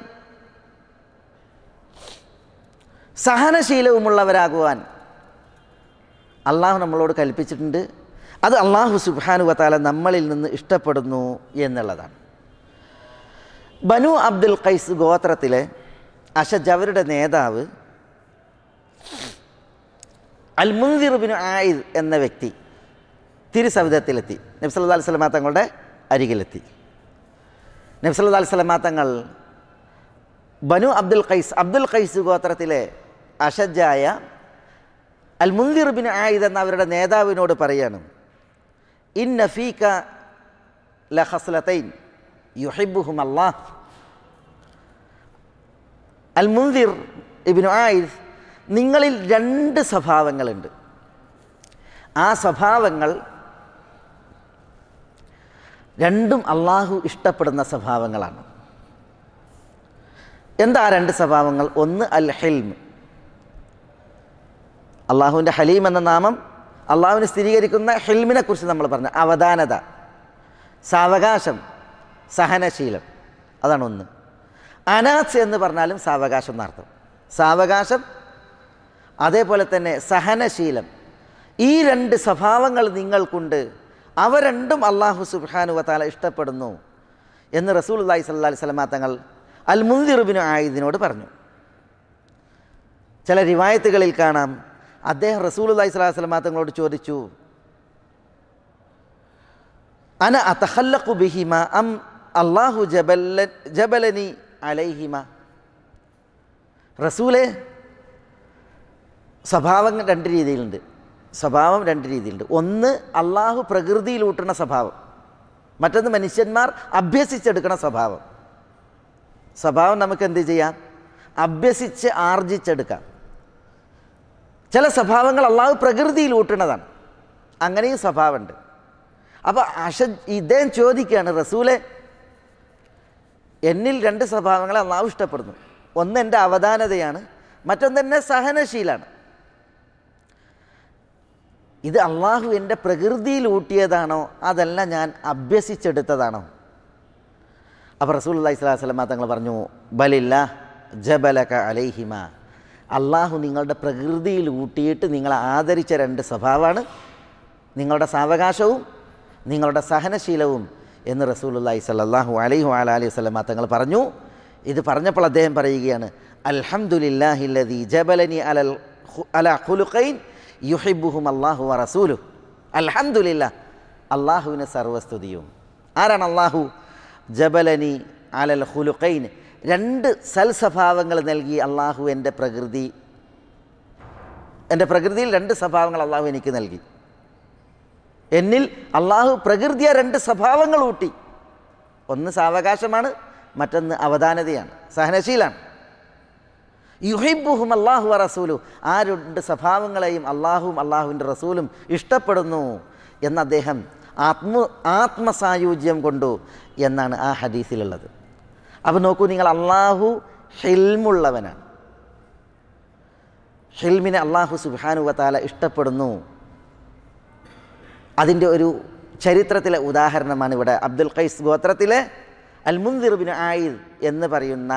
സഹനശീലവുമുള്ളവരാകുവാൻ അള്ളാഹു നമ്മളോട് കൽപ്പിച്ചിട്ടുണ്ട്. അത് അള്ളാഹു സുബ്ഹാനഹു വ തആല നമ്മളിൽ നിന്ന് ഇഷ്ടപ്പെടുന്നു എന്നുള്ളതാണ്. ബനു അബ്ദുൽ ഖൈസ് ഗോത്രത്തിലെ അഷജ് അവരുടെ നേതാവ് അൽ മുൻദിർ ബിൻ ആയിദ് എന്ന വ്യക്തി തിരുസവിധത്തിലെത്തി. നബി സല്ലല്ലാഹു അലൈഹി വസല്ലമ തങ്ങളുടെ അരികിലെത്തി. നബി സല്ലല്ലാഹു അലൈഹി വസല്ലമ തങ്ങൾ ബനു അബ്ദുൽ ഖൈസ് അബ്ദുൽ ഖൈസ് ഗോത്രത്തിലെ അഷജായ അൽ മുൻദിർ ബിൻ ആയിദ് എന്ന അവരുടെ നേതാവിനോട് പറയാണ്, ഇന്ന ഫീക ലഖസ്ലതൈൻ യുഹിബ്ബുഹും അല്ലാഹ്. അൽ മുൻദിർ ഇബ്നു ആയിദ്, നിങ്ങളിൽ രണ്ട് സ്വഭാവങ്ങളുണ്ട്. ആ സ്വഭാവങ്ങൾ രണ്ടും അള്ളാഹു ഇഷ്ടപ്പെടുന്ന സ്വഭാവങ്ങളാണ്. എന്താ രണ്ട് സ്വഭാവങ്ങൾ? ഒന്ന് അൽ ഹിൽം. അള്ളാഹുവിൻ്റെ ഹലീം എന്ന നാമം അള്ളാഹുവിനെ സ്ഥിരീകരിക്കുന്ന ഹിൽമിനെ കുറിച്ച് നമ്മൾ പറഞ്ഞു. അവധാനത, സാവകാശം, സഹനശീലം, അതാണ് ഒന്ന്. അനാസ് എന്ന് പറഞ്ഞാലും സാവകാശം എന്നർത്ഥം. സാവകാശം, അതേപോലെ തന്നെ സഹനശീലം. ഈ രണ്ട് സ്വഭാവങ്ങൾ നിങ്ങൾക്കുണ്ട്. അവ രണ്ടും അള്ളാഹു സുബ്ഹാനഹു വ തആല ഇഷ്ടപ്പെടുന്നു എന്ന് റസൂലുള്ളാഹി സ്വല്ലല്ലാഹി അലൈഹി വസല്ലം തങ്ങൾ അൽ മുൻദിർ ബിൻ ആയിദിനോട് പറഞ്ഞു. ചില റിവായത്തുകളിൽ കാണാം, അദ്ദേഹം റസൂലുള്ളാഹി സ്വല്ലല്ലാഹി അലൈഹി വസല്ലം തങ്ങളോട് ചോദിച്ചു, അന അതഖല്ലഖു ബിഹിമ അം അല്ലാഹു ജബല ജബലനി അലൈഹിമ. റസൂലേ, സ്വഭാവം രണ്ട് രീതിയിലുണ്ട്. സ്വഭാവം രണ്ട് രീതിയിലുണ്ട്. ഒന്ന് അള്ളാഹു പ്രകൃതിയിലൂട്ടുന്ന സ്വഭാവം, മറ്റൊന്ന് മനുഷ്യന്മാർ അഭ്യസിച്ചെടുക്കുന്ന സ്വഭാവം. സ്വഭാവം നമുക്ക് എന്ത് ചെയ്യാം? അഭ്യസിച്ച് ആർജിച്ചെടുക്കാം. ചില സ്വഭാവങ്ങൾ അള്ളാഹു പ്രകൃതിയിലൂട്ടുന്നതാണ്, അങ്ങനെയും സ്വഭാവമുണ്ട്. അപ്പോൾ അഷ ഇദ്ദേഹം ചോദിക്കുകയാണ്, റസൂലെ, എന്നിൽ രണ്ട് സ്വഭാവങ്ങളെ അള്ളാഹു ഇഷ്ടപ്പെടുന്നു. ഒന്ന് എൻ്റെ അവധാനതയാണ്, മറ്റൊന്ന് എൻ്റെ സഹനശീലാണ്. ഇത് അള്ളാഹു എൻ്റെ പ്രകൃതിയിൽ ഊട്ടിയതാണോ അതല്ല ഞാൻ അഭ്യസിച്ചെടുത്തതാണോ? അപ്പോൾ റസൂലുള്ളാഹി സ്വല്ലല്ലാഹി അലൈഹി വസല്ലം തങ്ങൾ പറഞ്ഞു, ബലില്ല ജബലക അലൈഹിമ. അള്ളാഹു നിങ്ങളുടെ പ്രകൃതിയിൽ ഊട്ടിയിട്ട് നിങ്ങളെ ആദരിച്ച രണ്ട് സ്വഭാവമാണ് നിങ്ങളുടെ സാവകാശവും നിങ്ങളുടെ സഹനശീലവും എന്ന് റസൂലുള്ളാഹി സ്വല്ലല്ലാഹു അലൈഹി വഅലിഹി വസല്ലം തങ്ങൾ പറഞ്ഞു. ഇത് പറഞ്ഞപ്പോൾ അദ്ദേഹം പറയുകയാണ്, അൽഹംദുലില്ലാഹില്ലദീ ജബലനി അലൽ അലാ ഖുലുഖൈൻ യുഹിബ്ബുഹും അല്ലാഹു വ റസൂലുഹു. അൽഹംദുലില്ലാഹ്, അള്ളാഹുവിന് സർവസ്തുതിയും. ആരാണ് അള്ളാഹു? ജബലനി അലൽ ഖുലുഖൈൻ, രണ്ട് സൽസ്വഭാവങ്ങൾ നൽകി അള്ളാഹു എൻ്റെ പ്രകൃതി എൻ്റെ പ്രകൃതിയിൽ രണ്ട് സ്വഭാവങ്ങൾ അള്ളാഹു എനിക്ക് നൽകി. എന്നിൽ അള്ളാഹു പ്രകൃതിയ രണ്ട് സ്വഭാവങ്ങൾ ഊട്ടി. ഒന്ന് സാവകാശമാണ്, മറ്റൊന്ന് അവധാനതയാണ്, സഹനശീലാണ്. യുഹിബ്ബുഹും അല്ലാഹു വ റസൂലുഹു, ആ രണ്ട് സ്വഭാവങ്ങളെയും അള്ളാഹുവും അള്ളാഹുവിൻ്റെ റസൂലും ഇഷ്ടപ്പെടുന്നു എന്ന് അദ്ദേഹം ആത്മ ആത്മസായുജ്യം കൊണ്ടു എന്നാണ് ആ ഹദീസിലുള്ളത്. അപ്പോൾ നോക്കൂ നിങ്ങൾ, അള്ളാഹു ഹിൽമുള്ളവനാണ്. ഹിൽമിനെ അള്ളാഹു സുബ്ഹാനഹു വ തആല ഇഷ്ടപ്പെടുന്നു. അതിൻ്റെ ഒരു ചരിത്രത്തിലെ ഉദാഹരണമാണ് ഇവിടെ അബ്ദുൽ ഖൈസ് ഗോത്രത്തിലെ അൽ മുൻദിർ ബിൻ ആയിദ് എന്ന് പറയുന്ന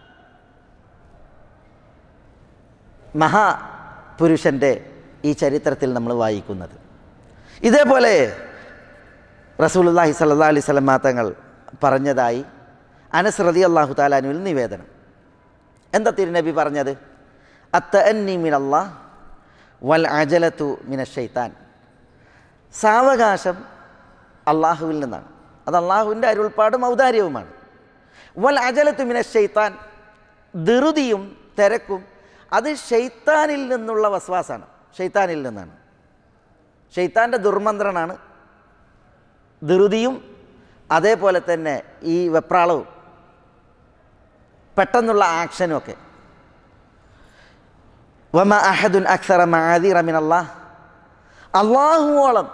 മഹാപുരുഷൻ്റെ ഈ ചരിത്രത്തിൽ നമ്മൾ വായിക്കുന്നത്. ഇതേപോലെ റസൂലുള്ളാഹി സ്വല്ലല്ലാഹി അലൈഹി വസല്ലം തങ്ങൾ പറഞ്ഞതായി അനസ് റളിയല്ലാഹു തആല അൻഹുവിൽ നിവേദനം. എന്താ തിരുനബി പറഞ്ഞത്? അത്തഅന്നി മിനല്ലാഹ് വൽ അജലതു മിനശ്ശൈത്താൻ. സാവകാശം അള്ളാഹുവിൽ നിന്നാണ്, അത് അള്ളാഹുവിൻ്റെ അരുൾപ്പാടും ഔദാര്യവുമാണ്. വൽ അജലതു മിനശ്ശൈത്താൻ, ധൃതിയും തിരക്കും അത് ഷെയ്ത്താനിൽ നിന്നുള്ള വസ്വാസാണ്, ഷെയ്ത്താനിൽ നിന്നാണ്. ഷെയ്ത്താൻ്റെ ദുർമന്ത്രനാണ് ധൃതിയും അതേപോലെ തന്നെ ഈ വെപ്രാളവും പെട്ടെന്നുള്ള ആക്ഷനും ഒക്കെ. വമ അഹദുൻ അക്സറ മഅദീറ മിനല്ലാഹ്, അള്ളാഹുവോളം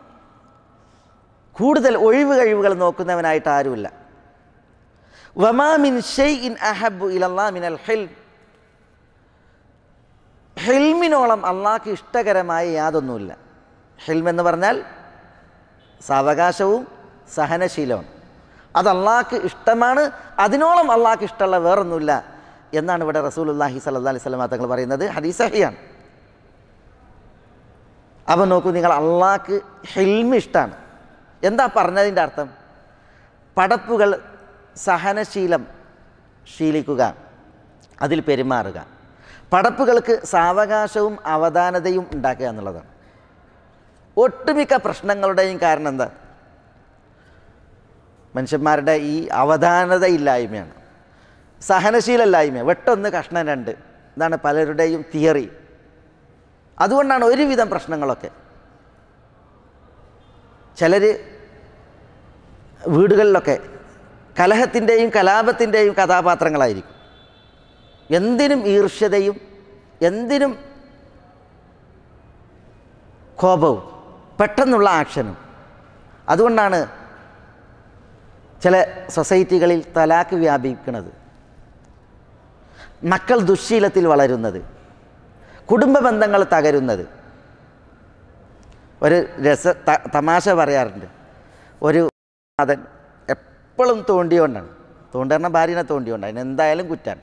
കൂടുതൽ ഒഴിവ് കഴിവുകൾ നോക്കുന്നവനായിട്ട് ആരുമില്ല. വമാ മിൻ ഷൈഇൻ അഹബ്ബു ഇലല്ലാഹ് മിനൽ ഹിൽം, ഹിൽമിനോളം അള്ളാഹ്ക്ക് ഇഷ്ടകരമായ യാതൊന്നുമില്ല. ഹിൽം എന്ന് പറഞ്ഞാൽ സാവകാശവും സഹനശീലവും, അത് അള്ളാഹ്ക്ക് ഇഷ്ടമാണ്. അതിനോളം അള്ളാഹ്ക്ക് ഇഷ്ടമുള്ള വേറൊന്നുമില്ല എന്നാണ് ഇവിടെ റസൂലുള്ളാഹി സ്വല്ലല്ലാഹി അലൈഹി വസല്ലം തങ്ങൾ പറയുന്നത്. ഹദീസ് സഹിയാണ്. അപ്പോൾ നോക്കൂ നിങ്ങൾ, അള്ളാഹ്ക്ക് ഹിൽമ് ഇഷ്ടമാണ്. എന്താ പറഞ്ഞതിൻ്റെ അർത്ഥം? പടപ്പുകൾ സഹനശീലം ശീലിക്കുക, അതിൽ പെരുമാറുക. പടപ്പുകൾക്ക് സാവകാശവും അവധാനതയും ഉണ്ടാക്കുക എന്നുള്ളതാണ്. ഒട്ടുമിക്ക പ്രശ്നങ്ങളുടെയും കാരണം എന്താ? മനുഷ്യന്മാരുടെ ഈ അവധാനതയില്ലായ്മയാണ്, സഹനശീലമില്ലായ്മ. വെട്ടൊന്ന് കഷ്ണം രണ്ട്, ഇതാണ് പലരുടെയും തിയറി. അതുകൊണ്ടാണ് ഒരുവിധം പ്രശ്നങ്ങളൊക്കെ. ചിലർ വീടുകളിലൊക്കെ കലഹത്തിൻ്റെയും കലാപത്തിൻ്റെയും കഥാപാത്രങ്ങളായിരിക്കും. എന്തിനും ഈർഷ്യതയും എന്തിനും കോപവും പെട്ടെന്നുള്ള ആക്ഷനും. അതുകൊണ്ടാണ് ചില സൊസൈറ്റികളിൽ തലാക്ക് വ്യാപിക്കുന്നത്, മക്കൾ ദുശ്ശീലത്തിൽ വളരുന്നത്, കുടുംബ ബന്ധങ്ങൾ തകരുന്നത്. ഒരു രസ തമാശ പറയാറുണ്ട്. ഒരു അതൻ എപ്പോഴും തോണ്ടിയോണ്ടാണ്, തോണ്ടറിന ഭാര്യനെ തോണ്ടിയോണ്ട്, അതിന് എന്തായാലും കുറ്റാണ്.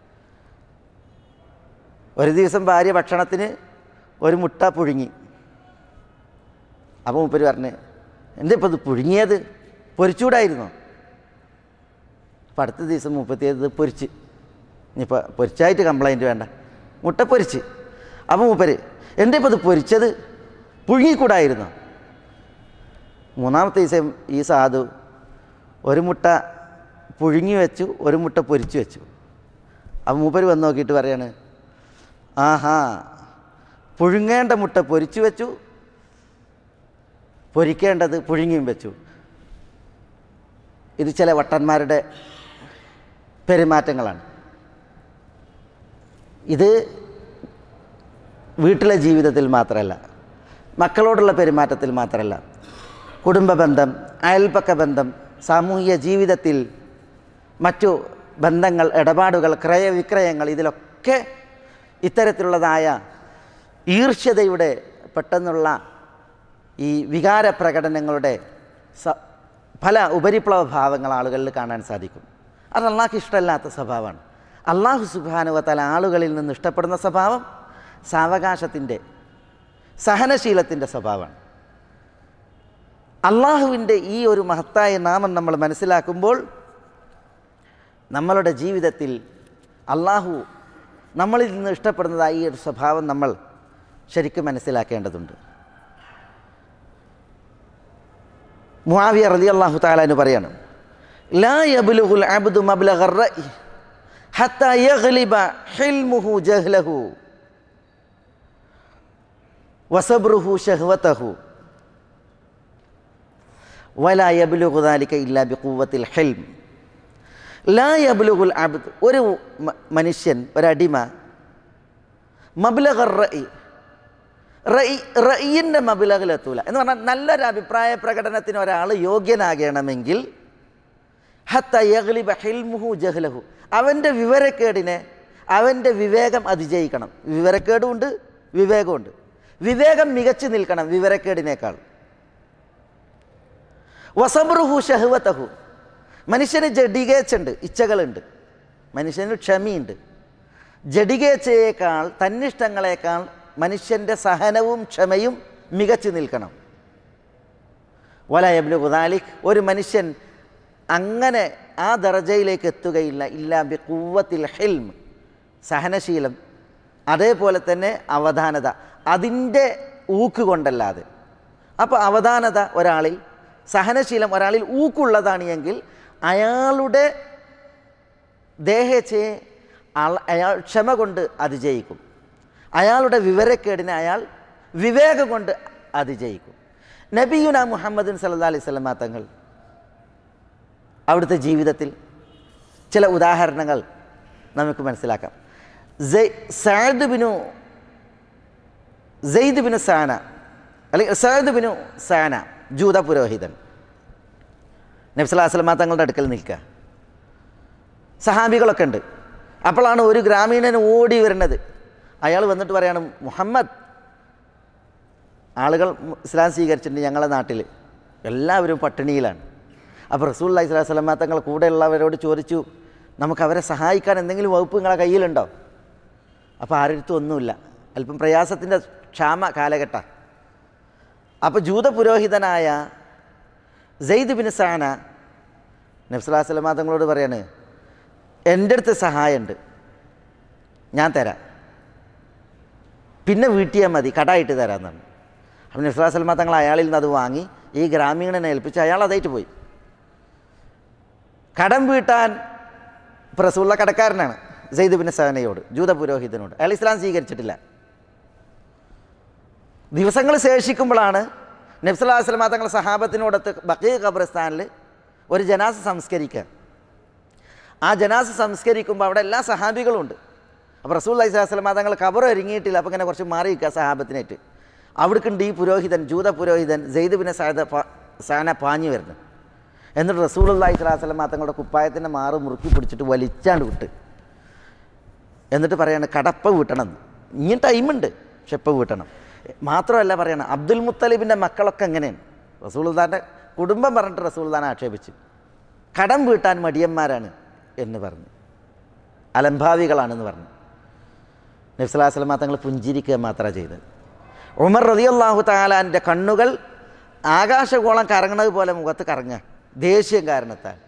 ഒരു ദിവസം ഭാര്യ ഭക്ഷണത്തിന് ഒരു മുട്ട പുഴുങ്ങി. അപ്പോൾ മൂപ്പര് പറഞ്ഞ്, എന്താ ഇപ്പോൾ ഇത് പുഴുങ്ങിയത്, പൊരിച്ചൂടായിരുന്നോ? അപ്പം അടുത്ത ദിവസം മുപ്പത്തിയത് പൊരിച്ച്, ഇനിയിപ്പോൾ പൊരിച്ചായിട്ട് കംപ്ലൈൻറ്റ് വേണ്ട, മുട്ട പൊരിച്ച്. അപ്പോൾ മൂപ്പര്, എന്താ ഇപ്പോൾ ഇത് പൊരിച്ചത്, പുഴുങ്ങിക്കൂടായിരുന്നോ? മൂന്നാമത്തെ ദിവസം ഈ സാധു ഒരു മുട്ട പുഴുങ്ങി വെച്ചു, ഒരു മുട്ട പൊരിച്ചു വെച്ചു. അപ്പം മൂപ്പര് വന്ന് നോക്കിയിട്ട് പറയാണ്, ആഹാ, പുഴുങ്ങേണ്ട മുട്ട പൊരിച്ചു വെച്ചു, പൊരിക്കേണ്ടത് പുഴുങ്ങിയും വെച്ചു. ഇത് ചില വട്ടന്മാരുടെ പെരുമാറ്റങ്ങളാണ്. ഇത് വീട്ടിലെ ജീവിതത്തിൽ മാത്രമല്ല, മക്കളോടുള്ള പെരുമാറ്റത്തിൽ മാത്രമല്ല, കുടുംബ ബന്ധം, അയൽപക്ക ബന്ധം, സാമൂഹിക ജീവിതത്തിൽ മറ്റു ബന്ധങ്ങൾ, ഇടപാടുകൾ, ക്രയവിക്രയങ്ങൾ, ഇതിലൊക്കെ ഇത്തരത്തിലുള്ളതായ ഈർഷ്യതയുടെ പെട്ടെന്നുള്ള ഈ വികാര പ്രകടനങ്ങളുടെ പല ഉപരിപ്ലവ ഭാവങ്ങൾ ആളുകളിൽ കാണാൻ സാധിക്കും. അത് അള്ളാഹ്ക്ക് ഇഷ്ടമല്ലാത്ത സ്വഭാവമാണ്. അള്ളാഹു സുബ്ഹാനഹു വ തആല ആളുകളിൽ നിന്ന് ഇഷ്ടപ്പെടുന്ന സ്വഭാവം സാവകാശത്തിൻ്റെ, സഹനശീലത്തിൻ്റെ സ്വഭാവമാണ്. അള്ളാഹുവിൻ്റെ ഈ ഒരു മഹത്തായ നാമം നമ്മൾ മനസ്സിലാക്കുമ്പോൾ നമ്മളുടെ ജീവിതത്തിൽ അള്ളാഹു നമ്മളിൽ നിന്ന് ഇഷ്ടപ്പെടുന്നതായ ഈ ഒരു സ്വഭാവം നമ്മൾ ശരിക്കും മനസ്സിലാക്കേണ്ടതുണ്ട്. മുആവിയ റളിയല്ലാഹു തആല എന്ന് പറയാണ്, ലാ യബ്ലുഗുൽ അബ്ദു മബ്ലഗർ റഅി ഹത്താ യഗ്ലിബ ഹിൽമുഹു ജഹ്ലഹു വസബ്റുഹു ശഹ്വതഹു വലാ യബ്ലുഗു ദാലിക ഇല്ലാ ബിഖുവ്വത്തിൽ ഹിൽം. ലാ യബ്ലുഗുൽ അബ്ദ്, ഒരു മനുഷ്യൻ, ഒരടിമ, മബ്ലഗർ റഅി, റഇ റഇൻ്റെ മബ്ലഗിലെത്തൂല എന്ന് പറഞ്ഞാൽ നല്ലൊരു അഭിപ്രായ പ്രകടനത്തിന് ഒരാൾ യോഗ്യനാകണമെങ്കിൽ ഹത്താ യഗ്ലിബ ഹിൽമുഹു ജഹ്ലഹു, അവൻ്റെ വിവരക്കേടിനെ അവൻ്റെ വിവേകം അതിജയിക്കണം. വിവരക്കേടുമുണ്ട്, വിവേകമുണ്ട്. വിവേകം മികച്ചു നിൽക്കണം വിവരക്കേടിനേക്കാൾ. വസബ്റുഹു ശഹ്വതഹു, മനുഷ്യന് ജഡികേച്ചുണ്ട്, ഇച്ഛകളുണ്ട്, മനുഷ്യന് ക്ഷമയുണ്ട്. ജഡികേച്ഛയേക്കാൾ, തന്നിഷ്ടങ്ങളെക്കാൾ മനുഷ്യൻ്റെ സഹനവും ക്ഷമയും മികച്ചു നിൽക്കണം. വലാ യബ്ലുഗു ദാലിക്, ഒരു മനുഷ്യൻ അങ്ങനെ ആ ദറജയിലേക്ക് എത്തുകയില്ല ഇല്ലാ ബിഖുവ്വത്തിൽ ഹിൽം, സഹനശീലം, അതേപോലെ തന്നെ അവധാനത, അതിൻ്റെ ഊക്ക് കൊണ്ടല്ലാതെ. അപ്പോൾ അവധാനത ഒരാളിൽ, സഹനശീലം ഒരാളിൽ ഊക്കുള്ളതാണ് എങ്കിൽ അയാളുടെ ദേഹേച്ഛയെ അയാൾ ക്ഷമ കൊണ്ട് അതിജയിക്കും. അയാളുടെ വിവരക്കേടിനെ അയാൾ വിവേകം കൊണ്ട് അതിജയിക്കും. നബിയുന മുഹമ്മദ് സല്ലല്ലാഹു അലൈഹി വസല്ലം തങ്ങൾ അവിടുത്തെ ജീവിതത്തിൽ ചില ഉദാഹരണങ്ങൾ നമുക്ക് മനസ്സിലാക്കാം. Saad bin Zaid bin Sana, അല്ലെങ്കിൽ സഅദ് ബിനു സാന, ജൂത പുരോഹിതൻ, നബി സല്ലല്ലാഹു അലൈഹി വസല്ലം തങ്ങളുടെ അടുക്കൽ നിൽക്കുക. സഹാബികളൊക്കെ ഉണ്ട്. അപ്പോഴാണ് ഒരു ഗ്രാമീണൻ ഓടി വരുന്നത്. അയാൾ വന്നിട്ട് പറയാണ്, മുഹമ്മദ്, ആളുകൾ ഇസ്ലാം സ്വീകരിച്ചിട്ടുണ്ട് ഞങ്ങളുടെ നാട്ടിൽ, എല്ലാവരും പട്ടിണിയിലാണ്. അപ്പോൾ റസൂലുള്ളാഹി സ്വല്ലല്ലാഹു അലൈഹി വസല്ലം തങ്ങൾ കൂടെയുള്ളവരോട് ചോദിച്ചു, നമുക്ക് അവരെ സഹായിക്കാൻ എന്തെങ്കിലും വകുപ്പ് നിങ്ങളുടെ കയ്യിലുണ്ടോ? അപ്പോൾ ആരെടുത്തും ഒന്നുമില്ല, അല്പം പ്രയാസത്തിൻ്റെ ക്ഷാമ കാലഘട്ടം. അപ്പോൾ ജൂത പുരോഹിതനായ സെയ്ദ് ബിൻ സാന നബി സല്ലല്ലാഹു അലൈഹി വസല്ലം തങ്ങളോട് പറയാണ്, എൻ്റെ അടുത്ത് സഹായമുണ്ട്, ഞാൻ തരാം, പിന്നെ വീട്ടിയാൽ മതി, കടായിട്ട് തരാമെന്നാണ്. അപ്പം നബി സല്ലല്ലാഹു അലൈഹി വസല്ലം തങ്ങൾ അയാളിൽ നിന്ന് അത് വാങ്ങി ഈ ഗ്രാമീണനെ ഏൽപ്പിച്ച് അയാൾ അതായിട്ട് പോയി. കടം വീട്ടാൻ റസൂലുള്ള കടക്കാരനാണ് സെയ്ദ് ബിൻ സഅനയോട്, ജൂത പുരോഹിതനോട്. അയാൾ ഇസ്ലാം സ്വീകരിച്ചിട്ടില്ല. ദിവസങ്ങൾ ശേഷിക്കുമ്പോഴാണ് നബി സല്ലല്ലാഹു അലൈഹി വസല്ലം തങ്ങൾ സഹാബത്തിനോടൊത്ത് ബഖീ ഖബർസ്ഥാനിൽ ഒരു ജനാസ സംസ്കരിക്കുക. ആ ജനാസ സംസ്കരിക്കുമ്പോൾ അവിടെ എല്ലാ സഹാബികളും ഉണ്ട്. അപ്പോൾ റസൂലുള്ളാഹി സ്വല്ലല്ലാഹു അലൈഹി വസല്ലം തങ്ങൾ ഖബർ ഒരുങ്ങിയിട്ടില്ല. അപ്പോൾ ഇങ്ങനെ കുറച്ച് മാറി നിൽക്കുക സഹാബത്തിനായിട്ട്. അവിടേക്കുണ്ട് ഈ പുരോഹിതൻ, ജൂത പുരോഹിതൻ സെയ്ദ് ബിൻ സഅദ സഅന പാഞ്ഞു വരുന്നു. എന്നിട്ട് റസൂലുള്ളാഹി സ്വല്ലല്ലാഹു അലൈഹി വസല്ലം തങ്ങളുടെ കുപ്പായത്തിൻ്റെ മാറ് മുറുക്കി പിടിച്ചിട്ട് വലിച്ചാണ്ട് വിട്ട്. എന്നിട്ട് പറയാണ് കടപ്പ വീട്ടണം, ഇനി ടൈമുണ്ട്, പക്ഷെ ഇപ്പം വീട്ടണം. മാത്രമല്ല പറയണം, അബ്ദുൽ മുത്തലിബിൻ്റെ മക്കളൊക്കെ എങ്ങനെയാണ്, റസൂലുള്ളാഹിൻ്റെ കുടുംബം പറഞ്ഞിട്ട് റസൂലുള്ളാഹിനെ ആക്ഷേപിച്ചു. കടം വീട്ടാൻ മടിയന്മാരാണ് എന്ന് പറഞ്ഞു, അലംഭാവികളാണെന്ന് പറഞ്ഞു. നബി സല്ലല്ലാഹു അലൈഹി വസല്ലം തങ്ങൾ പുഞ്ചിരിക്കുക മാത്രമാണ് ചെയ്തത്. ഉമർ റളിയല്ലാഹു തആലാന്റെ കണ്ണുകൾ ആകാശഗോളം കറങ്ങണത് പോലെ മുഖത്ത് കറങ്ങുക, ദേഷ്യം കാരണത്താൽ.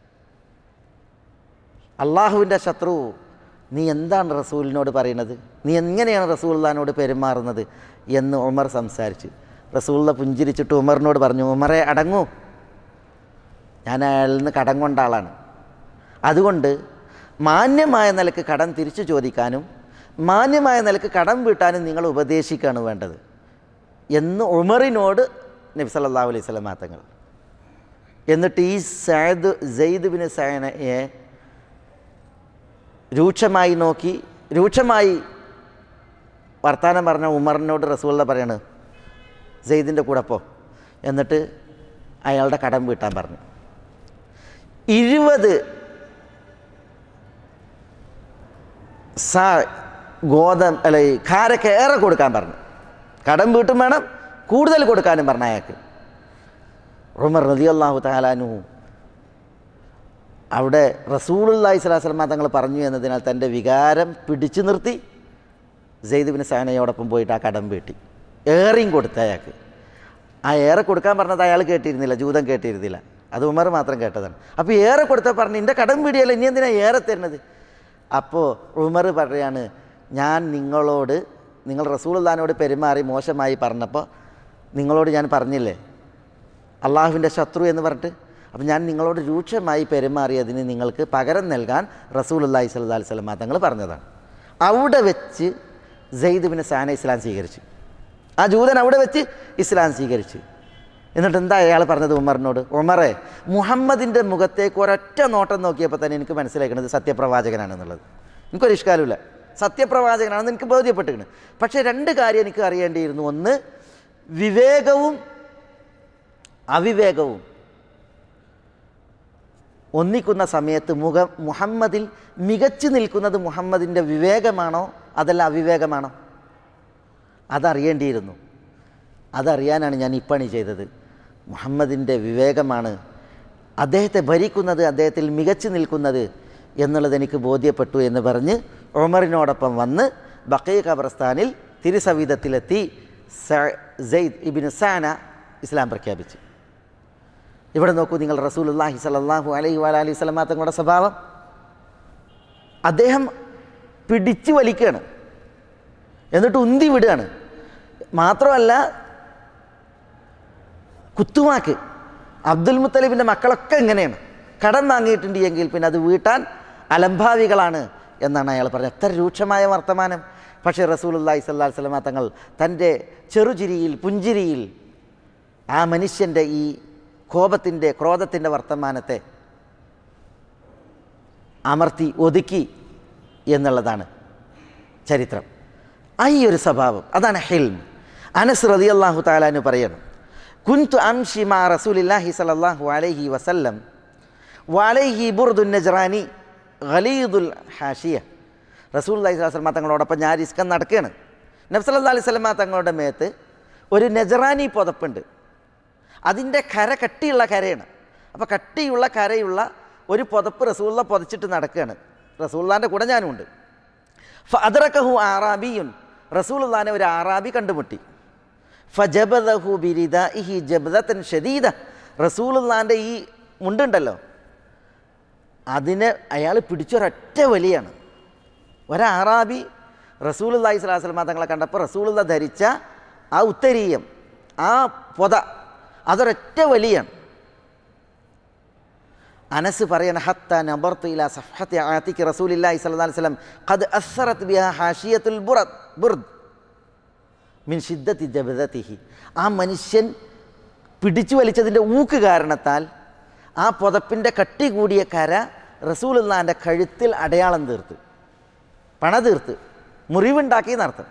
അള്ളാഹുവിൻ്റെ ശത്രു, നീ എന്താണ് റസൂലിനോട് പറയുന്നത്, നീ എങ്ങനെയാണ് റസൂലുള്ളാഹിനോട് പെരുമാറുന്നത് എന്ന് ഉമർ സംസാരിച്ച്. റസൂലുള്ള പുഞ്ചിരിച്ചിട്ട് ഉമറിനോട് പറഞ്ഞു, ഉമറെ അടങ്ങൂ, ഞാൻ അയാളിൽ നിന്ന് കടം കൊണ്ട ആളാണ്, അതുകൊണ്ട് മാന്യമായ നിലക്ക് കടം തിരിച്ചു ചോദിക്കാനും മാന്യമായ നിലക്ക് കടം വീട്ടാനും നിങ്ങൾ ഉപദേശിക്കുകയാണ് വേണ്ടത് എന്ന് ഉമറിനോട് നബി സല്ലല്ലാഹു അലൈഹി വസല്ലം തങ്ങൾ. എന്നിട്ട് ഈ സഅദ് സെയ്ദ് ബിൻ സഅനയെ രൂക്ഷമായി നോക്കി, രൂക്ഷമായി വർത്താനം പറഞ്ഞ ഉമറിനോട് റസൂലുള്ള പറയാണ്, സെയ്ദിൻ്റെ കൂടെ പോ, എന്നിട്ട് അയാളുടെ കടം വീട്ടാൻ പറഞ്ഞു. ഇരുപത് സാ ഗോതം അല്ല ഖാരക്ക് ഏറെ കൊടുക്കാൻ പറഞ്ഞു. കടം വീട്ടും വേണം, കൂടുതൽ കൊടുക്കാനും പറഞ്ഞു അയാൾക്ക്. ഉമർ റളിയല്ലാഹു തആല അൻഹു അവിടെ റസൂലുള്ളാഹി സ്വല്ലല്ലാഹു അലൈഹി വസല്ലം തങ്ങൾ പറഞ്ഞു എന്നതിനാൽ തൻ്റെ വികാരം പിടിച്ചു നിർത്തി സെയ്ദ് ബിൻ സഅനയോടൊപ്പം പോയിട്ട് ആ കടം വീട്ടി. ഏറെയും കൊടുത്ത അയാൾക്ക്. ആ ഏറെ കൊടുക്കാൻ പറഞ്ഞത് അയാൾ കേട്ടിരുന്നില്ല, ജൂതൻ കേട്ടിരുന്നില്ല, അത് ഉമർ മാത്രം കേട്ടതാണ്. അപ്പോൾ ഏറെ കൊടുത്താൽ പറഞ്ഞു, എൻ്റെ കടം വീടിയല്ല, ഇനി എന്തിനാണ് ഏറെ തരുന്നത്? അപ്പോൾ ഉമർ പറയാണ്, ഞാൻ നിങ്ങളോട്, നിങ്ങൾ റസൂലുള്ളാഹിനോട് പെരുമാറി മോശമായി പറഞ്ഞപ്പോൾ നിങ്ങളോട് ഞാൻ പറഞ്ഞില്ലേ അള്ളാഹുവിൻ്റെ ശത്രു എന്ന് പറഞ്ഞിട്ട്, അപ്പം ഞാൻ നിങ്ങളോട് രൂക്ഷമായി പെരുമാറിയതിന് നിങ്ങൾക്ക് പകരം നൽകാൻ റസൂലുള്ളാഹി സ്വല്ലല്ലാഹു അലൈഹി വസല്ലം തങ്ങൾ പറഞ്ഞതാണ്. അവിടെ വെച്ച് സെയ്ദ് ബിൻ സഅന ഇസ്ലാം സ്വീകരിച്ചു. ആ ജൂതൻ അവിടെ വെച്ച് ഇസ്ലാം സ്വീകരിച്ചു. എന്നിട്ട് എന്താ അയാൾ പറഞ്ഞത് ഉമറിനോട്? ഉമറെ, മുഹമ്മദിൻ്റെ മുഖത്തേക്ക് ഒരൊറ്റ നോട്ടം നോക്കിയപ്പോൾ തന്നെ എനിക്ക് മനസ്സിലാക്കുന്നത് സത്യപ്രവാചകനാണെന്നുള്ളത്. എനിക്കൊരു ഇഷ്കാലുമില്ല, സത്യപ്രവാചകനാണെന്ന് എനിക്ക് ബോധ്യപ്പെട്ടിരിക്കുന്നു. പക്ഷേ രണ്ട് കാര്യം എനിക്ക് അറിയേണ്ടിയിരുന്നു. ഒന്ന്, വിവേകവും അവിവേകവും ഒന്നിക്കുന്ന സമയത്ത് മുഖം മുഹമ്മദിൽ മികച്ചു നിൽക്കുന്നത് മുഹമ്മദിൻ്റെ വിവേകമാണോ അതല്ല അവിവേകമാണോ? അതറിയേണ്ടിയിരുന്നു. അതറിയാനാണ് ഞാൻ ഈ പണി ചെയ്തത്. മുഹമ്മദിൻ്റെ വിവേകമാണ് അദ്ദേഹത്തെ ഭരിക്കുന്നത്, അദ്ദേഹത്തിൽ മികച്ചു നിൽക്കുന്നത് എന്നുള്ളത് എനിക്ക് ബോധ്യപ്പെട്ടു എന്ന് പറഞ്ഞ് ഉമറിനോടൊപ്പം വന്ന് ബഖീ ഖബർസ്ഥാനിൽ തിരുസവിധത്തിലെത്തി സെയ്ദ് ഇബ്നു സഅന ഇസ്ലാം പ്രഖ്യാപിച്ചു. ഇവിടെ നോക്കൂ നിങ്ങൾ, റസൂലുള്ളാഹി സ്വല്ലല്ലാഹു അലൈഹി വഅലിഹി വസല്ലം തങ്ങളുടെ സ്വഭാവം. അദ്ദേഹം പിടിച്ചു വലിക്കുകയാണ്, എന്നിട്ട് ഉന്തി വിടുകയാണ്. മാത്രമല്ല കുത്തുവാക്ക്. അബ്ദുൽ മുത്തലിബിൻ്റെ മക്കളൊക്കെ എങ്ങനെയാണ്, കടം വാങ്ങിയിട്ടുണ്ട് എങ്കിൽ പിന്നെ അത് വീട്ടാൻ അലംഭാവികളാണ് എന്നാണ് അയാൾ പറഞ്ഞത്. എത്ര രൂക്ഷമായ വർത്തമാനം. പക്ഷേ റസൂലുള്ളാഹി സ്വല്ലല്ലാഹു അലൈഹി വസല്ലം തങ്ങൾ തൻ്റെ ചെറുചിരിയിൽ പുഞ്ചിരിയിൽ ആ മനുഷ്യൻ്റെ ഈ കോപത്തിൻ്റെ ക്രോധത്തിൻ്റെ വർത്തമാനത്തെ അമർത്തി ഒതുക്കി എന്നുള്ളതാണ് ചരിത്രം. ആ ഈ ഒരു സ്വഭാവം, അതാണ് ഹിൽം. അനസ് റളിയല്ലാഹു തആല അൻഹു പറയുന്നു, കുൻതു അംശി മാ റസൂലില്ലാഹി സ്വല്ലല്ലാഹു അലൈഹി വസല്ലം വഅലൈഹി ബുർദുൻ നജ്റാനി ഖലീദുൽ ഹാഷിയ. റസൂലുള്ളാഹി സ്വല്ലല്ലാഹു അലൈഹി വസല്ലം തങ്ങളോടൊപ്പം ഞാൻ ഇസ്കം നടക്കുകയാണ്. നബി സല്ലല്ലാഹു അലൈഹി വസല്ലം തങ്ങളുടെ മേത്ത് ഒരു നജ്റാനി പുതപ്പുണ്ട്. അതിൻ്റെ കര കട്ടിയുള്ള കരയാണ്. അപ്പോൾ കട്ടിയുള്ള കരയുള്ള ഒരു പുതപ്പ് റസൂലുള്ള പുതച്ചിട്ട് നടക്കുകയാണ്. റസൂലുള്ളാഹിൻ്റെ കൂടെ ഞാനുമുണ്ട്. ഫഅദ്റകഹു ആറാബിയുൻ, റസൂലുള്ളാഹിനെ ഒരു ആറാബി കണ്ടുമുട്ടി. ഫജബദഹു ബിരിദാഇഹി ജബ്ദതൻ ഷദീദ, റസൂലുള്ളാഹിൻ്റെ ഈ മുണ്ടുണ്ടല്ലോ അതിനെ അയാൾ പിടിച്ചൊരൊറ്റ വലിയാണ്. ഒരാറാബി റസൂലുള്ളാഹി സ്വല്ലല്ലാഹു അലൈഹി വസല്ലം തങ്ങളെ കണ്ടപ്പോൾ റസൂലുള്ള ധരിച്ച ആ ഉത്തരീയം, ആ പൊത, അതൊരൊറ്റ വലിയാണ്. അനസ് പറയണ ഹത്ത നബർതു ഇലാ സഫഹത്തി ആതികി റസൂലില്ലാഹി സ്വല്ലല്ലാഹു അലൈഹി വസല്ലം ഖദ് അസ്സറത് ബിഹാ ഹാഷിയത്തുൽ ബുർദ് ബുർദ് മിൻ ശിദ്ദത്തി ജബദതിഹി. ആ മനുഷ്യൻ പിടിച്ചു വലിച്ചതിൻ്റെ ഊക്ക് കാരണത്താൽ ആ പുതപ്പിൻ്റെ കട്ടി കൂടിയ കര റസൂലുള്ളാഹിൻ്റെ കഴുത്തിൽ അടയാളം തീർത്ത്, പണ തീർത്ത്, മുറിവുണ്ടാക്കി എന്നർത്ഥം.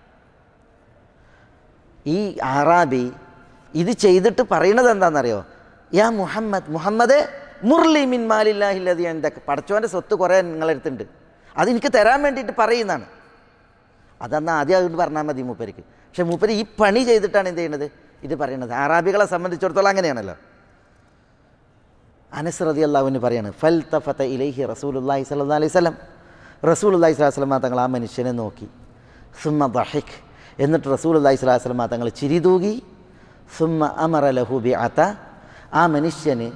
ഈ ആറാബി ഇത് ചെയ്തിട്ട് പറയുന്നത് എന്താണെന്നറിയോ? യാ മുഹമ്മദ്, മുഹമ്മദേ മുർലി മിൻ മാലില്ലാഹില്ലദി ഇൻദക, പടച്ചോൻ്റെ സ്വത്ത് കുറേ നിങ്ങളെടുത്തുണ്ട്, അതെനിക്ക് തരാൻ വേണ്ടിയിട്ട് പറയുന്നതാണ്. അതന്ന് ആദ്യം അതുകൊണ്ട് പറഞ്ഞാൽ മതി മൂപ്പർക്ക്. പക്ഷെ മൂപ്പര് ഈ പണി ചെയ്തിട്ടാണ് എന്ത് ചെയ്യുന്നത്, ഇത് പറയുന്നത്. ആറാബികളെ സംബന്ധിച്ചിടത്തോളം അങ്ങനെയാണല്ലോ. അനസ് റളിയല്ലാഹു അൻഹു പറയാണ്, ഫൽതഫത ഇലൈഹി റസൂലുള്ളാഹി സ്വല്ലല്ലാഹു അലൈഹി വസല്ലം, റസൂലുള്ളാഹി സ്വല്ലല്ലാഹു അലൈഹി വസല്ലം തങ്ങൾ ആ മനുഷ്യനെ നോക്കി. സുമ്മ ദഹിക്, എന്നിട്ട് റസൂലുള്ളാഹി സ്വല്ലല്ലാഹു അലൈഹി വസല്ലം തങ്ങൾ ചിരി തൂകി. സുമ്മ അമറ ലഹു ബിഅത, ആ മനുഷ്യന്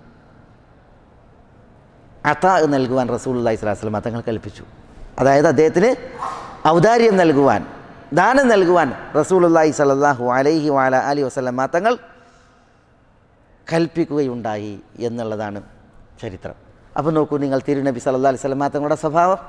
അതാ നൽകുവാൻ റസൂലുള്ളാഹി സ്വല്ലല്ലാഹു അലൈഹി വസല്ലം തങ്ങൾ കൽപ്പിച്ചു. അതായത് അദ്ദേഹത്തിന് ഔദാര്യം നൽകുവാൻ, ദാനം നൽകുവാൻ റസൂലുള്ളാഹി സ്വല്ലല്ലാഹു അലൈഹി വഅല ആലിഹി വസല്ലം തങ്ങൾ കൽപ്പിക്കുകയുണ്ടായി എന്നുള്ളതാണ് ചരിത്രം. അപ്പോൾ നോക്കൂ നിങ്ങൾ, തിരുനബി സല്ലല്ലാഹു അലൈഹി വസല്ലം തങ്ങളുടെ സ്വഭാവം,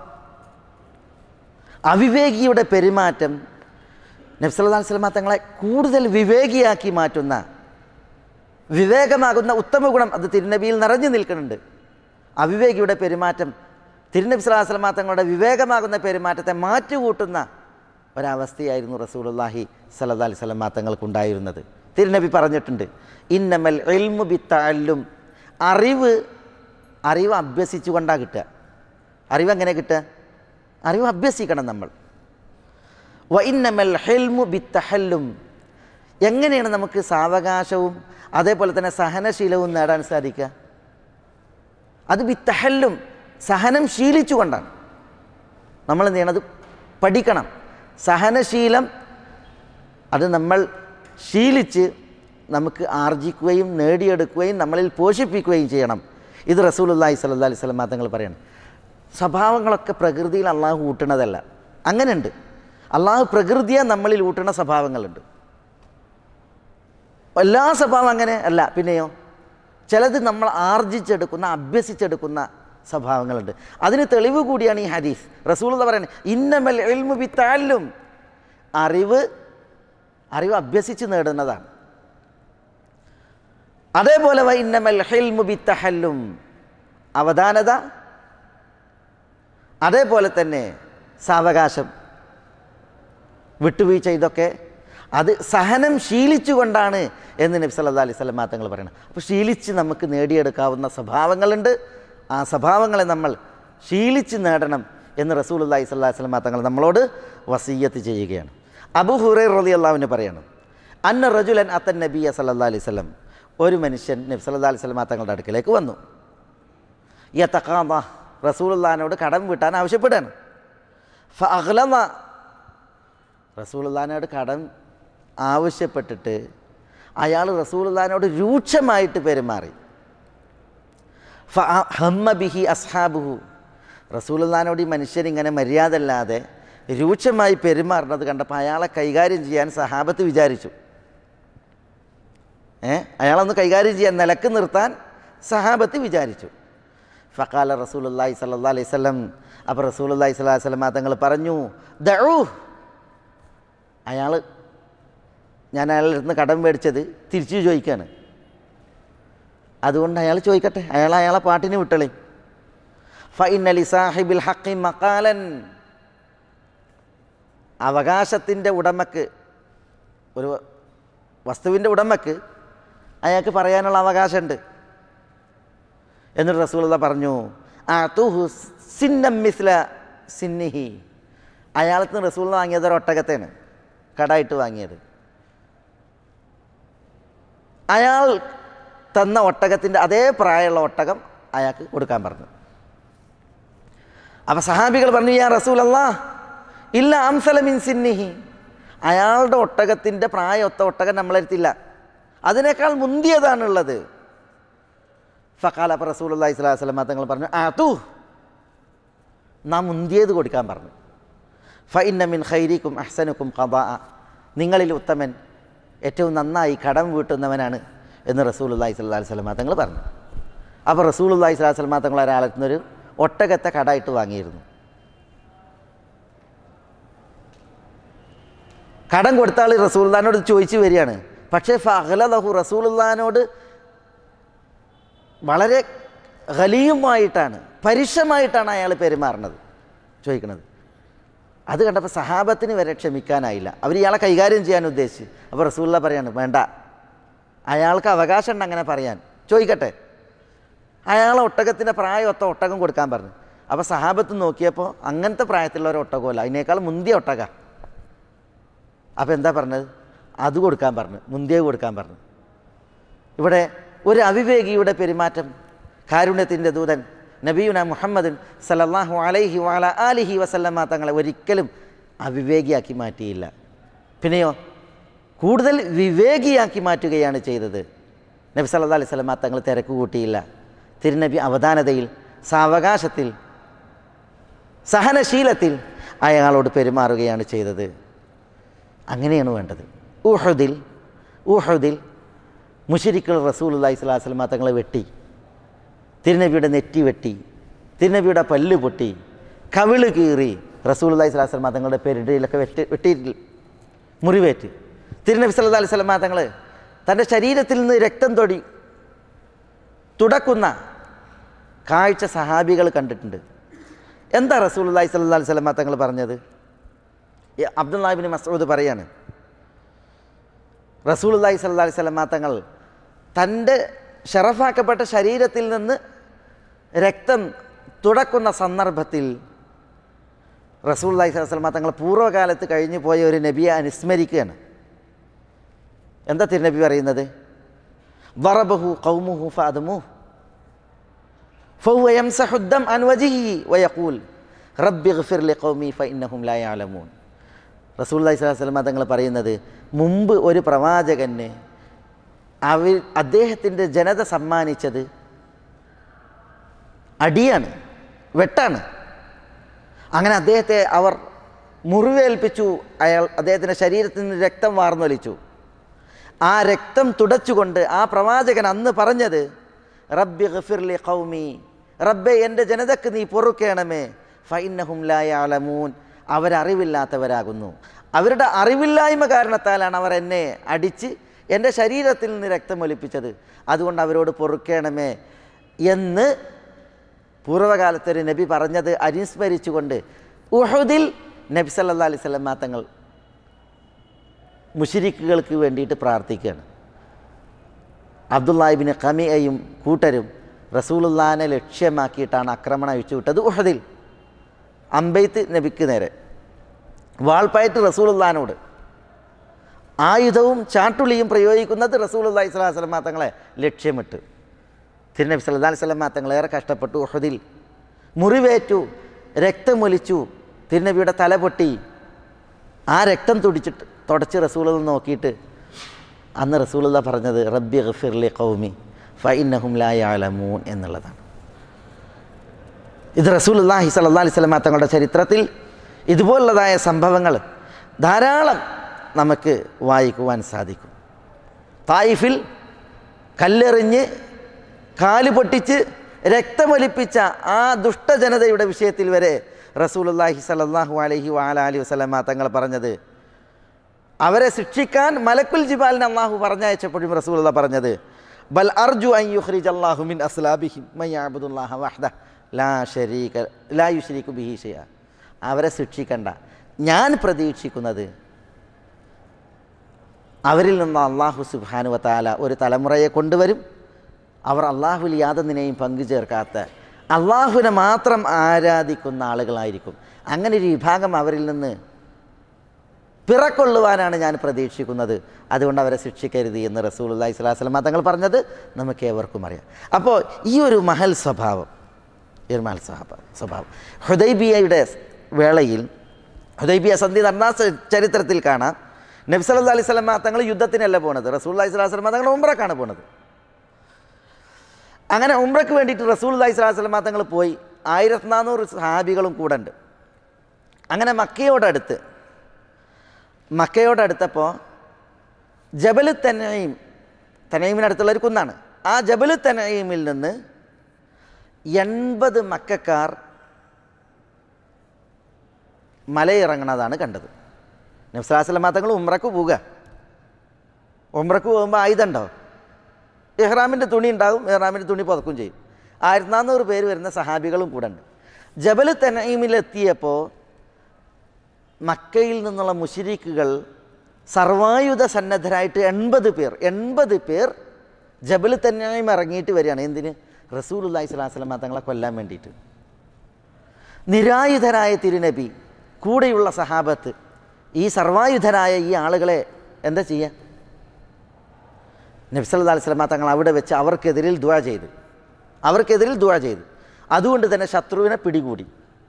അവിവേകിയുടെ പെരുമാറ്റം നബി സല്ലല്ലാഹു അലൈഹി വസല്ലം തങ്ങളെ കൂടുതൽ വിവേകിയാക്കി മാറ്റുന്ന, വിവേകമാകുന്ന ഉത്തമ ഗുണം അത് തിരുനബിയിൽ നിറഞ്ഞു നിൽക്കുന്നുണ്ട്. അവിവേകിയുടെ പെരുമാറ്റം തിരുനബി സല്ലല്ലാഹു അലൈഹി വസല്ലം തങ്ങളുടെ വിവേകമാകുന്ന പെരുമാറ്റത്തെ മാറ്റുകൂട്ടുന്ന ഒരവസ്ഥയായിരുന്നു റസൂലുള്ളാഹി സ്വല്ലല്ലാഹു അലൈഹി വസല്ലം തങ്ങൾക്കുണ്ടായിരുന്നത്. തിരുനബി പറഞ്ഞിട്ടുണ്ട്, ഇന്നമൽ ഇൽമു ബിത്തഅല്ലും, അറിവ് അറിവ് അഭ്യസിച്ചുകൊണ്ടാണ് കിട്ടുക. അറിവ് എങ്ങനെ കിട്ടുക? അറിവ് അഭ്യസിക്കണം നമ്മൾ. വ ഇന്നമൽ ഹിൽമു ബിത്തഹല്ലും, എങ്ങനെയാണ് നമുക്ക് സാവകാശവും അതേപോലെ തന്നെ സഹനശീലവും നേടാൻ സാധിക്കുക? അത് ബിത്തഹല്ലും, സഹനം ശീലിച്ചുകൊണ്ടാണ്. നമ്മൾ എന്ത് ചെയ്യണം? അത് പഠിക്കണം. സഹനശീലം അത് നമ്മൾ ശീലിച്ച് നമുക്ക് ആർജിക്കുകയും നേടിയെടുക്കുകയും നമ്മളിൽ പോഷിപ്പിക്കുകയും ചെയ്യണം. ഇത് റസൂലുള്ളാഹി സ്വല്ലല്ലാഹു അലൈഹി വസല്ലം തങ്ങൾ പറയണം. സ്വഭാവങ്ങളൊക്കെ പ്രകൃതിയിൽ അള്ളാഹു ഊട്ടുന്നതല്ല. അങ്ങനെയുണ്ട്, അള്ളാഹു പ്രകൃതിയെ നമ്മളിൽ ഊട്ടുന്ന സ്വഭാവങ്ങളുണ്ട്. എല്ലാ സ്വഭാവം അങ്ങനെ അല്ല. പിന്നെയോ ചിലത് നമ്മൾ ആർജിച്ചെടുക്കുന്ന, അഭ്യസിച്ചെടുക്കുന്ന സ്വഭാവങ്ങളുണ്ട്. അതിന് തെളിവ് കൂടിയാണ് ഈ ഹദീസ്. റസൂലുള്ളാഹി പറയുന്നത്, ഇന്നമൽ ഇൽമു ബിത്തഅല്ലും, അറിവ് അറിവ് അഭ്യസിച്ച് നേടുന്നതാണ്. അതേപോലെ വ ഇന്നമൽ ഹിൽമു ബിത്തഹല്ലും, അവധാനത, അതേപോലെ തന്നെ സാവകാശം, വിട്ടുവീഴ്ച, ഇതൊക്കെ അത് സഹനം ശീലിച്ചുകൊണ്ടാണ് എന്ന് നബി സല്ലല്ലാഹു അലൈഹി വസല്ലം തങ്ങൾ പറയുന്നത്. അപ്പോൾ ശീലിച്ച് നമുക്ക് നേടിയെടുക്കാവുന്ന സ്വഭാവങ്ങളുണ്ട്. ആ സ്വഭാവങ്ങളെ നമ്മൾ ശീലിച്ച് നേടണം എന്ന് റസൂലുള്ളാഹി സ്വല്ലല്ലാഹു അലൈഹി വസല്ലം തങ്ങൾ നമ്മളോട് വസിയ്യത്ത് ചെയ്യുകയാണ്. അബൂ ഹുറൈറ റളിയല്ലാഹു അൻഹു പറയാണ്, അന്ന റജുലൻ അത്തൻ നബിയ സല്ലല്ലാഹു അലൈഹി വസല്ലം, ഒരു മനുഷ്യൻ നബി സല്ലല്ലാഹു അലൈഹി വസല്ലം തങ്ങളുടെ അടുക്കലേക്ക് വന്നു. യതഖാദ, റസൂലുള്ളാഹിനോട് കടം വീട്ടാൻ ആവശ്യപ്പെടുകയാണ്. ഫഅഗ്ലമ, റസൂലുള്ളാഹിനോട് കടം ആവശ്യപ്പെട്ടിട്ട് അയാൾ റസൂലുള്ളാഹിനോട് രൂക്ഷമായിട്ട് പെരുമാറി. ഫഹമ്മ ബിഹി അസ്ഹാബുഹു, റസൂലുള്ളാഹിനോട് ഈ മനുഷ്യൻ ഇങ്ങനെ മര്യാദ അല്ലാതെ രൂക്ഷമായി പെരുമാറുന്നത് കണ്ടപ്പോൾ അയാളെ കൈകാര്യം ചെയ്യാൻ സഹാബത്ത് വിചാരിച്ചു. ഏ അയാളൊന്ന് കൈകാര്യം ചെയ്യാൻ, നിലക്ക് നിർത്താൻ സഹാബത്ത് വിചാരിച്ചു. ഫഖാല റസൂലുള്ളാഹി സ്വല്ലല്ലാഹു അലൈഹി വസല്ലം, അപ്പോൾ റസൂലുള്ളാഹി സ്വല്ലല്ലാഹു അലൈഹി വസല്ലം തങ്ങൾ പറഞ്ഞു, ദഊ, അയാൾ, ഞാൻ അയാളുടെ അടുത്ത് കടം മേടിച്ചത് തിരിച്ചു ചോദിക്കുകയാണ്, അതുകൊണ്ട് അയാൾ ചോദിക്കട്ടെ, അയാൾ അയാളെ പാട്ടിന് വിട്ടളി. ഫഇന്ന ലിസാഹിബിൽ ഹഖി മഖാലൻ, അവകാശത്തിൻ്റെ ഉടമക്ക്, ഒരു വസ്തുവിൻ്റെ ഉടമക്ക് അയാൾക്ക് പറയാനുള്ള അവകാശമുണ്ട്. എന്നിട്ട് റസൂലുള്ളാഹി പറഞ്ഞു, അഅതുഹു സിന്നം മിസ്ല സിന്നിഹി, അയാൾക്ക് റസൂലുള്ളാഹി വാങ്ങിയത് ഒരു ഒട്ടകത്തേന്, കടായിട്ട് വാങ്ങിയത്. അയാൾ തന്ന ഒട്ടകത്തിൻ്റെ അതേ പ്രായമുള്ള ഒട്ടകം അയാൾക്ക് കൊടുക്കാൻ പറഞ്ഞു. അപ്പോൾ സഹാബികൾ പറഞ്ഞു, യാ റസൂലല്ലാഹ് ഇല്ല അംസല മിൻ സിന്നിഹി, അയാളുടെ ഒട്ടകത്തിൻ്റെ പ്രായമൊത്ത ഒട്ടകം നമ്മളെടുത്തില്ല, അതിനേക്കാൾ മുന്തിയതാണുള്ളത്. ഫഖാല, അപ്പോൾ റസൂലുള്ളാഹി സ്വല്ലല്ലാഹു അലൈഹി വസല്ലം തങ്ങൾ പറഞ്ഞു, ആതു, നാം മുന്തിയത് കൊടുക്കാൻ പറഞ്ഞു. ഫഇന്ന മിൻ ഖൈരിക്കും അഹ്സനുക്കും ഖദാഅ, നിങ്ങളിൽ ഉത്തമൻ ഏറ്റവും നന്നായി കടം വീട്ടുന്നവനാണ് എന്ന് റസൂലുള്ളാഹി സ്വല്ലല്ലാഹു അലൈഹി വസല്ലം തങ്ങൾ പറഞ്ഞു. അപ്പോൾ റസൂലുള്ളാഹി സ്വല്ലല്ലാഹു അലൈഹി വസല്ലം തങ്ങൾ ഒരാളെത്തുന്നൊരു ഒട്ടകത്തെ കടായിട്ട് വാങ്ങിയിരുന്നു. കടം കൊടുത്ത ആൾ റസൂലുള്ളാഹിനോട് ചോദിച്ചു വരികയാണ്. പക്ഷേ ഫഅഗ്ലദഹു, റസൂലുള്ളാഹിനോട് വളരെ ഖലീയുമായിട്ടാണ്, പരുഷമായിട്ടാണ് അയാൾ പെരുമാറുന്നത്, ചോദിക്കുന്നത്. അത് കണ്ടപ്പോൾ സഹാബത്തിന് വരെ ക്ഷമിക്കാനായില്ല. അവർ ഇയാളെ കൈകാര്യം ചെയ്യാൻ ഉദ്ദേശിച്ചു. അപ്പോൾ റസൂലുള്ളാഹി പറയാണ്, വേണ്ട, അയാൾക്ക് അവകാശമുണ്ട് അങ്ങനെ പറയാൻ, ചോദിക്കട്ടെ. അയാളെ ഒട്ടകത്തിൻ്റെ പ്രായമൊത്ത ഒട്ടകം കൊടുക്കാൻ പറഞ്ഞു. അപ്പോൾ സഹാബത്ത് നോക്കിയപ്പോൾ അങ്ങനത്തെ പ്രായത്തിലുള്ള ഒരു ഒട്ടകമല്ല, അതിനേക്കാൾ മുന്തിയ ഒട്ടക. അപ്പോൾ എന്താ പറഞ്ഞത്? അത് കൊടുക്കാൻ പറഞ്ഞു, മുന്തിയ കൊടുക്കാൻ പറഞ്ഞു. ഇവിടെ ഒരു അവിവേകിയുടെ പെരുമാറ്റം കാരുണ്യത്തിൻ്റെ ദൂതൻ നബിയുന മുഹമ്മദ് സല്ലല്ലാഹു അലൈഹി വഅല ആലിഹി വസല്ലമ തങ്ങളെ ഒരിക്കലും അവിവേകിയാക്കി മാറ്റിയില്ല. പിന്നെയോ കൂടുതൽ വിവേകിയാക്കി മാറ്റുകയാണ് ചെയ്തത്. നബി സല്ലല്ലാഹു അലൈഹി വസല്ലമ തങ്ങൾ തിരക്ക് കൂട്ടിയില്ല. തിരുനബി അവധാനതയിൽ, സാവകാശത്തിൽ, സഹനശീലത്തിൽ അയാളോട് പെരുമാറുകയാണ് ചെയ്തത്. അങ്ങനെയാണ് വേണ്ടത്. ഉഹുദിൽ ഉഹുദിൽ മുശ്രിക്കുകൾ റസൂലുള്ളാഹി സ്വല്ലല്ലാഹു അലൈഹി വസല്ലമ തങ്ങളെ വെട്ടി, തിരുനബിയുടെ നെറ്റി വെട്ടി, തിരുനബിയുടെ പല്ല് പൊട്ടി, കവിള് കീറി, റസൂലുള്ളാഹി സ്വല്ലല്ലാഹു അലൈഹി വസല്ലമ തങ്ങളുടെ പെരുടയിലൊക്കെ വെട്ടി വെട്ടിയിട്ട് മുറിവേറ്റ്. തിരുനബി സല്ലല്ലാഹു അലൈഹി വസല്ലമ തങ്ങൾ തൻ്റെ ശരീരത്തിൽ നിന്ന് രക്തം തൊടി തുടക്കുന്ന കാഴ്ച സഹാബികൾ കണ്ടിട്ടുണ്ട്. എന്താ റസൂലുള്ളാഹി സ്വല്ലല്ലാഹു അലൈഹി വസല്ലമ തങ്ങൾ പറഞ്ഞത്? അബ്ദുല്ലാഹി ഇബ്നു മസ്ഊദ് പറയാണ്, റസൂലുള്ളാഹി സ്വല്ലല്ലാഹു അലൈഹി വസല്ലമ തങ്ങൾ തൻ്റെ ഷറഫാക്കപ്പെട്ട ശരീരത്തിൽ നിന്ന് രക്തം തുടക്കുന്ന സന്ദർഭത്തിൽ റസൂലുള്ളാഹി സ്വല്ലല്ലാഹു അലൈഹി വസല്ലമ തങ്ങൾ പൂർവ്വകാലത്ത് കഴിഞ്ഞു പോയ ഒരു നബിയെ അനുസ്മരിക്കുകയാണ്. എന്താ തിരുനബി പറയുന്നത്? വറബഹു ഖൗമുഹു ഫഅദമുഹു ഫഹുവ യംസഹു ദം അൻ വജ്ഹിഹി വയഖൂൽ റബ്ബിഗ്ഫിർ ലിഖൗമി ഫഇന്നഹും ലാ യഅലമൂൻ. റസൂലുള്ളാഹി സ്വല്ലല്ലാഹു അലൈഹി വസല്ലമ തങ്ങൾ പറയുന്നത്, മുമ്പ് ഒരു പ്രവാചകന് അവർ അദ്ദേഹത്തിൻ്റെ ജനത സമ്മാനിച്ചത് അടിയാണ്, വെട്ടാണ്. അങ്ങനെ അദ്ദേഹത്തെ അവർ മുറിവേൽപ്പിച്ചു. അയാൾ അദ്ദേഹത്തിൻ്റെ ശരീരത്തിൽ നിന്ന് രക്തം വാർന്നൊലിച്ചു. ആ രക്തം തുടച്ചുകൊണ്ട് ആ പ്രവാചകൻ അന്ന് പറഞ്ഞത്, റബ്ബി ഗഫിർ ലി ഖൗമി, റബ്ബേ എൻ്റെ ജനതക്ക് നീ പൊറുക്കേണമേ, ഫഇന്നഹും ലാ യഅലമൂൻ, അവരറിവില്ലാത്തവരാകുന്നു. അവരുടെ അറിവില്ലായ്മ കാരണത്താലാണ് അവർ എന്നെ അടിച്ച് എൻ്റെ ശരീരത്തിൽ നിന്ന് രക്തമൊലിപ്പിച്ചത്, അതുകൊണ്ട് അവരോട് പൊറുക്കേണമേ എന്ന് പൂർവ്വകാലത്തൊരു നബി പറഞ്ഞത് അനുസ്മരിച്ചുകൊണ്ട് ഉഹുദിൽ നബി സല്ലല്ലാഹു അലൈഹി വസല്ലം തങ്ങൾ മുശ്രിക്കുകൾക്ക് വേണ്ടിയിട്ട് പ്രാർത്ഥിക്കുകയാണ്. അബ്ദുല്ലാഹി ഇബ്നു ഖമിഅയും കൂട്ടരും റസൂലുള്ളാഹിനെ ലക്ഷ്യമാക്കിയിട്ടാണ് ആക്രമണം അഴിച്ചുവിട്ടത്. ഉഹുദിൽ അമ്പെയ്ത്ത് നബിക്ക് നേരെ, വാൾപ്പായിട്ട് റസൂലുള്ളാഹിനോട്, ആയുധവും ചാട്ടുളിയും പ്രയോഗിക്കുന്നത് റസൂലുള്ളാഹി സ്വല്ലല്ലാഹു അലൈഹി വസല്ലം തങ്ങളെ ലക്ഷ്യമിട്ട്. തിരുനബി സല്ലല്ലാഹു അലൈഹി വസല്ലം തങ്ങൾ ഏറെ കഷ്ടപ്പെട്ടു. ഉഹുദിൽ മുറിവേറ്റു, രക്തമൊലിച്ചു, തിരുനബിയുടെ തല പൊട്ടി. ആ രക്തം തുടിച്ചിട്ട് തുടച്ച് റസൂലുള്ളാഹി നോക്കിയിട്ട് അന്ന് റസൂലുള്ളാഹി പറഞ്ഞത് റബ്ബി ഗഫിർ ലി ഖൗമി ഫഇന്നഹും ലാ യഅലമൂൻ എന്നുള്ളതാണ്. ഇത് റസൂലുള്ളാഹി സ്വല്ലല്ലാഹു അലൈഹി വസല്ലം തങ്ങളുടെ ചരിത്രത്തിൽ ഇതുപോലുള്ളതായ സംഭവങ്ങൾ ധാരാളം നമുക്ക് വായിക്കുവാൻ സാധിക്കും. തായിഫിൽ കല്ലെറിഞ്ഞ് കാല് പൊട്ടിച്ച് രക്തമൊലിപ്പിച്ച ആ ദുഷ്ടജനതയുടെ വിഷയത്തിൽ വരെ റസൂലുള്ളാഹി സ്വല്ലല്ലാഹു അലൈഹി വഅലിഹി വസല്ലമ തങ്ങൾ പറഞ്ഞത്, അവരെ ശിക്ഷിക്കാൻ മലക്കുൽ ജിബാലിനെ അല്ലാഹു പറഞ്ഞയച്ചപ്പോഴും റസൂലുള്ളാഹി പറഞ്ഞത്, ബൽ അർജു അൻ യുഖ്രിജല്ലാഹു മിൻ അസ്ലാബിഹിം മൻ യഅബ്ദുല്ലാഹ വഹ്ദഹു ലാ ശരീക ലാ യുശ്രികു ബിഹി ഷൈഅ. അവരെ ശിക്ഷിക്കണ്ട, ഞാൻ പ്രതീക്ഷിക്കുന്നത് അവരിൽ നിന്ന് അല്ലാഹു സുബ്ഹാനഹു വ തആല ഒരു തലമുറയെ കൊണ്ടുവരും, അവർ അള്ളാഹുവിൽ യാതൊന്നിനെയും പങ്കു ചേർക്കാത്ത അള്ളാഹുവിനെ മാത്രം ആരാധിക്കുന്ന ആളുകളായിരിക്കും. അങ്ങനെ ഒരു വിഭാഗം അവരിൽ നിന്ന് പിറക്കൊള്ളുവാനാണ് ഞാൻ പ്രതീക്ഷിക്കുന്നത്, അതുകൊണ്ട് അവരെ ശിക്ഷിക്കരുത് എന്ന് റസൂലുള്ളാഹി സ്വല്ലല്ലാഹു അലൈഹി വസല്ലം തങ്ങൾ പറഞ്ഞത് നമുക്ക് ഏവർക്കും അറിയാം. അപ്പോൾ ഈ ഒരു മഹൽ സ്വഭാവം, ഈ ഒരു മഹൽ സ്വഭാവം ഹുദൈബിയയുടെ വേളയിൽ, ഹുദൈബിയ സന്ധി നടന്ന ചരിത്രത്തിൽ കാണാം, നബി സല്ലല്ലാഹു അലൈഹി വസല്ലം തങ്ങൾ യുദ്ധത്തിനല്ല പോണത്, റസൂലുള്ളാഹി സ്വല്ലല്ലാഹു അലൈഹി വസല്ലം തങ്ങൾ ഉംറക്കാണ് പോണത്. അങ്ങനെ ഉംറയ്ക്ക് വേണ്ടിയിട്ട് റസൂലുള്ളാഹി സ്വല്ലല്ലാഹു അലൈഹി വസല്ലം തങ്ങൾ പോയി. ആയിരത്തി നാനൂറ് സഹാബികളും കൂടെ ഉണ്ട്. അങ്ങനെ മക്കയോടടുത്ത് മക്കയോടടുത്തപ്പോൾ ജബലു തനഈം, തനഈമിനടുത്തുള്ള ഒരു കുന്നാണ്, ആ ജബലു തനഈമിൽ നിന്ന് എൺപത് മക്കക്കാർ മലയിറങ്ങണതാണ് കണ്ടത്. നബി സല്ലല്ലാഹു അലൈഹി വസല്ലം തങ്ങൾ ഉംറയ്ക്ക് പോവുക. ഉംറയ്ക്ക് പോകുമ്പോൾ ആയുധം ഉണ്ടാവും, ഇഹ്റാമിൻ്റെ തുണി ഉണ്ടാകും, ഇഹ്റാമിൻ്റെ തുണി പുതക്കും ചെയ്യും. ആയിരത്തി നാനൂറ് പേര് വരുന്ന സഹാബികളും കൂടെ ഉണ്ട്. ജബലു തനഈമിലെത്തിയപ്പോൾ മക്കയിൽ നിന്നുള്ള മുശ്രിക്കുകൾ സർവായുധ സന്നദ്ധരായിട്ട് എൺപത് പേർ എൺപത് പേർ ജബലു തനഈം ഇറങ്ങിയിട്ട് വരികയാണ്. എന്തിന്? റസൂലുള്ളാഹി സ്വല്ലല്ലാഹു അലൈഹി വസല്ലം തങ്ങളെ കൊല്ലാൻ വേണ്ടിയിട്ട്. നിരായുധരായ തിരുനബി, കൂടെയുള്ള സഹാബത്ത്, ഈ സർവായുധരായ ഈ ആളുകളെ എന്താ ചെയ്യുക? നബി സല്ലല്ലാഹു അലൈഹി വസല്ലം തങ്ങൾ അവിടെ വെച്ച് അവർക്കെതിരിൽ ദുആ ചെയ്ത് അവർക്കെതിരിൽ ദുആ ചെയ്തു അതുകൊണ്ട് തന്നെ ശത്രുവിനെ പിടികൂടി.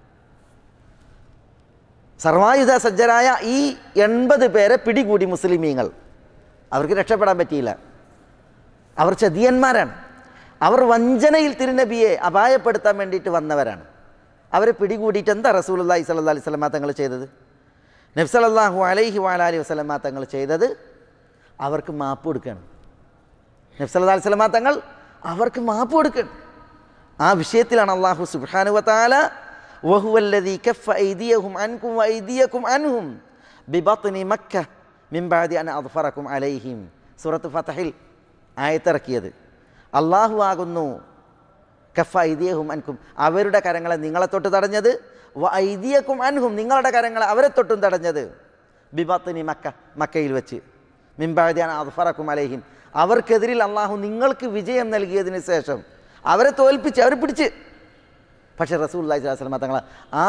സർവായുധ സജ്ജരായ ഈ എൺപത് പേരെ പിടികൂടി മുസ്ലിമീങ്ങൾ. അവർക്ക് രക്ഷപ്പെടാൻ പറ്റിയില്ല. അവർ ചതിയന്മാരാണ്. അവർ വഞ്ചനയിൽ തിരുനബിയെ അപായപ്പെടുത്താൻ വേണ്ടിയിട്ട് വന്നവരാണ്. അവരെ പിടികൂടിയിട്ട് എന്താ റസൂലുള്ളാഹി സ്വല്ലല്ലാഹു അലൈഹി വസല്ലം തങ്ങൾ ചെയ്തത്? നബി സല്ലല്ലാഹു അലൈഹി വഅലൈഹി വസല്ലം തങ്ങൾ ചെയ്തത് അവർക്ക് മാപ്പ് കൊടുക്കുകയാണ്. നബി സല്ലല്ലാഹു അലൈഹി വസല്ലം തങ്ങൾ അവർക്ക് മാപ്പ് കൊടുക്കണം. ആ വിഷയത്തിലാണ് അല്ലാഹു സുബ്ഹാനഹു വ തആല വഹുവല്ലദീ കഫ്ഫ ഐദിയഹും അൻകും വഐദിയകും അൻഹും ബിബത്നി മക്ക മിൻ ബഅദി അൻ അദ്ഫറകും അലൈഹിം സൂറത്ത് ഫത്ഹിൽ ആയത്തിറക്കിയത്. അല്ലാഹു ആകുന്നു കഫ്ഫ ഐദിയഹും അൻകും, അവരുടെ കരങ്ങളെ നിങ്ങളെ തൊട്ട് തടഞ്ഞത്, വ ഐദിയകും അൻഹും, നിങ്ങളുടെ കരങ്ങളെ അവരെ തൊട്ടും തടഞ്ഞത്, ബിബത്നി മക്ക, മക്കയിൽ വെച്ച്, മിൻ ബഅദി അൻ അദ്ഫറകും അലൈഹിം, അവർക്കെതിരിൽ അള്ളാഹു നിങ്ങൾക്ക് വിജയം നൽകിയതിന് ശേഷം അവരെ തോൽപ്പിച്ച് അവരെ പിടിച്ച്. പക്ഷേ റസൂലുള്ളാഹി സ്വല്ലല്ലാഹു അലൈഹി വസല്ലം തങ്ങൾ ആ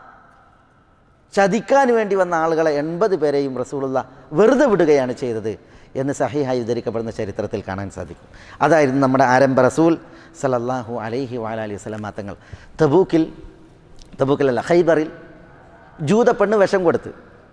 ചതിക്കാൻ വേണ്ടി വന്ന ആളുകളെ എൺപത് പേരെയും റസൂലുള്ള വെറുതെ വിടുകയാണ് ചെയ്തത് എന്ന് സഹീഹായി ഉദ്ധരിക്കപ്പെടുന്ന ചരിത്രത്തിൽ കാണാൻ സാധിക്കും. അതായിരുന്നു നമ്മുടെ ആരംഭ റസൂൽ സല്ലല്ലാഹു അലൈഹി വഅലൈഹി വസല്ലം തങ്ങൾ. തബൂക്കിൽ തബൂക്കിലല്ല ഖൈബറിൽ ജൂത പെണ്ണ് വിഷം കൊടുത്ത്,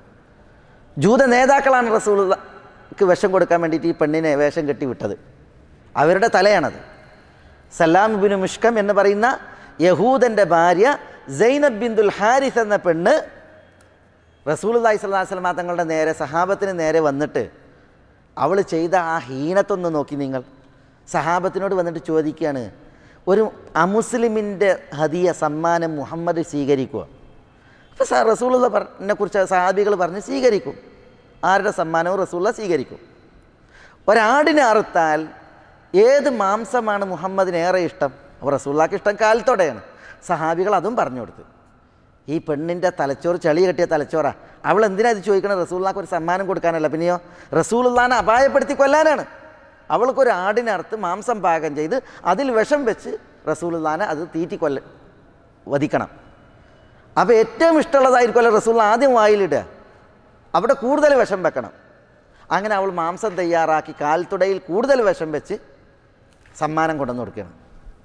ജൂത നേതാക്കളാണ് റസൂലുള്ളാഹിക്ക് വിഷം കൊടുക്കാൻ വേണ്ടിയിട്ട് ഈ പെണ്ണിനെ വേഷം കെട്ടി വിട്ടത്. അവരുടെ തലയാണത്. സലാം ഇബ്നു മുഷ്കം എന്ന് പറയുന്ന യഹൂദൻ്റെ ഭാര്യ സൈനബ് ബിന്തുൽ ഹാരിസ് എന്ന പെണ്ണ് റസൂലുള്ളാഹി സ്വല്ലല്ലാഹു അലൈഹി വസല്ലം തങ്ങളുടെ നേരെ, സഹാബത്തിന് നേരെ വന്നിട്ട് അവൾ ചെയ്ത ആ ഹീനത്തൊന്ന് നോക്കി നിങ്ങൾ. സഹാബത്തിനോട് വന്നിട്ട് ചോദിക്കുകയാണ്, ഒരു അമുസ്ലിമിൻ്റെ ഹദിയ സമ്മാനം മുഹമ്മദ് സ്വീകരിക്കുക? അപ്പോൾ സാർ റസൂലുള്ള പറഞ്ഞെ കുറിച്ച് സഹാബികൾ പറഞ്ഞ് സ്വീകരിക്കും. ആരുടെ സമ്മാനവും റസൂലുള്ള സ്വീകരിക്കും. ഒരാടിനെ അറുത്താൽ ഏത് മാംസമാണ് മുഹമ്മദിന് ഏറെ ഇഷ്ടം? അപ്പോൾ റസൂലുള്ളാഹിക്ക് ഇഷ്ടം കാൽത്തോടെയാണ്. സഹാബികൾ അതും പറഞ്ഞു കൊടുത്തു. ഈ പെണ്ണിൻ്റെ തലച്ചോറ് ചളി കെട്ടിയ തലച്ചോറാ. അവൾ എന്തിനാ ഇത് ചോദിക്കണം? റസൂലുള്ളാഹിക്ക് ഒരു സമ്മാനം കൊടുക്കാനല്ല, പിന്നെയോ റസൂലുള്ളാഹിനെ അപായപ്പെടുത്തി കൊല്ലാനാണ്. അവൾക്കൊരു ആടിനറുത്ത് മാംസം പാകം ചെയ്ത് അതിൽ വിഷം വെച്ച് റസൂലുള്ളാഹിനെ അത് തീറ്റി കൊല്ല വധിക്കണം. അപ്പോൾ ഏറ്റവും ഇഷ്ടമുള്ളതായിരിക്കുമല്ലോ റസൂലുള്ളാഹി ആദ്യം വായിലിടുക, അവിടെ കൂടുതൽ വിഷം വെക്കണം. അങ്ങനെ അവൾ മാംസം തയ്യാറാക്കി കാൽത്തുടയിൽ കൂടുതൽ വിഷം വെച്ച് സമ്മാനം കൊണ്ടുവന്ന് കൊടുക്കണം.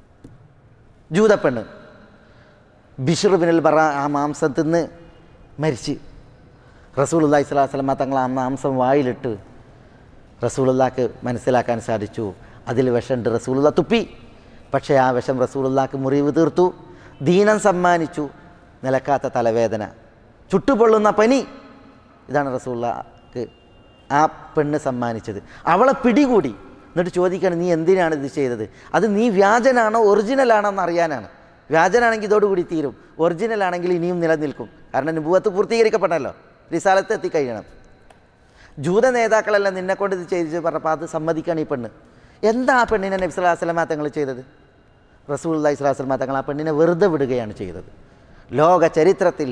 ജൂതപ്പെണ്ണ് ബിശ്ർ ബിനുൽ ബറ ആ മാംസം തിന്ന് മരിച്ച്. റസൂലുള്ളാഹി സ്വല്ലല്ലാഹു അലൈഹി വസല്ലം തങ്ങൾ ആ മാംസം വായിലിട്ട് റസൂലുള്ളാഹിക്ക് മനസ്സിലാക്കാൻ സാധിച്ചു അതിൽ വിഷമുണ്ട്. റസൂലുള്ളാഹി തുപ്പി. പക്ഷേ ആ വിഷം റസൂലുള്ളാഹിക്ക് മുറിവ് തീർത്തു, ദീനം സമ്മാനിച്ചു, നിലക്കാത്ത തലവേദന, ചുട്ടുപൊള്ളുന്ന പനി. ഇതാണ് റസൂലുള്ളാഹിക്ക് ആ പെണ്ണ് സമ്മാനിച്ചത്. അവളെ പിടികൂടി. എന്നിട്ട് ചോദിക്കണം, നീ എന്തിനാണ് ഇത് ചെയ്തത്? അത് നീ വ്യാജനാണോ ഒറിജിനലാണോ എന്ന് അറിയാനാണ്. വ്യാജനാണെങ്കിൽ ഇതോടുകൂടി തീരും, ഒറിജിനലാണെങ്കിൽ ഇനിയും നിലനിൽക്കും. കാരണം നുബുവത്ത് പൂർത്തീകരിക്കപ്പെട്ടല്ലോ, റിസാലത്ത് എത്തിക്കഴിയണം. ജൂത നേതാക്കളെല്ലാം നിന്നെക്കൊണ്ട് ഇത് ചെയ്ത് പറഞ്ഞപ്പോൾ അത് സമ്മതിക്കാണ് ഈ പെണ്ണ്. എന്താ ആ പെണ്ണിനെ നബി സല്ലല്ലാഹു അലൈഹി വസല്ലം തങ്ങൾ ചെയ്തത്? റസൂലുള്ളാഹി സ്വല്ലല്ലാഹു അലൈഹി വസല്ലം തങ്ങൾ ആ പെണ്ണിനെ വെറുതെ വിടുകയാണ് ചെയ്തത്. ലോക ചരിത്രത്തിൽ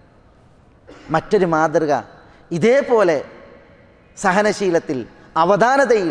മറ്റൊരു മാതൃക ഇതേപോലെ സഹനശീലത്തിൽ, അവധാനതയിൽ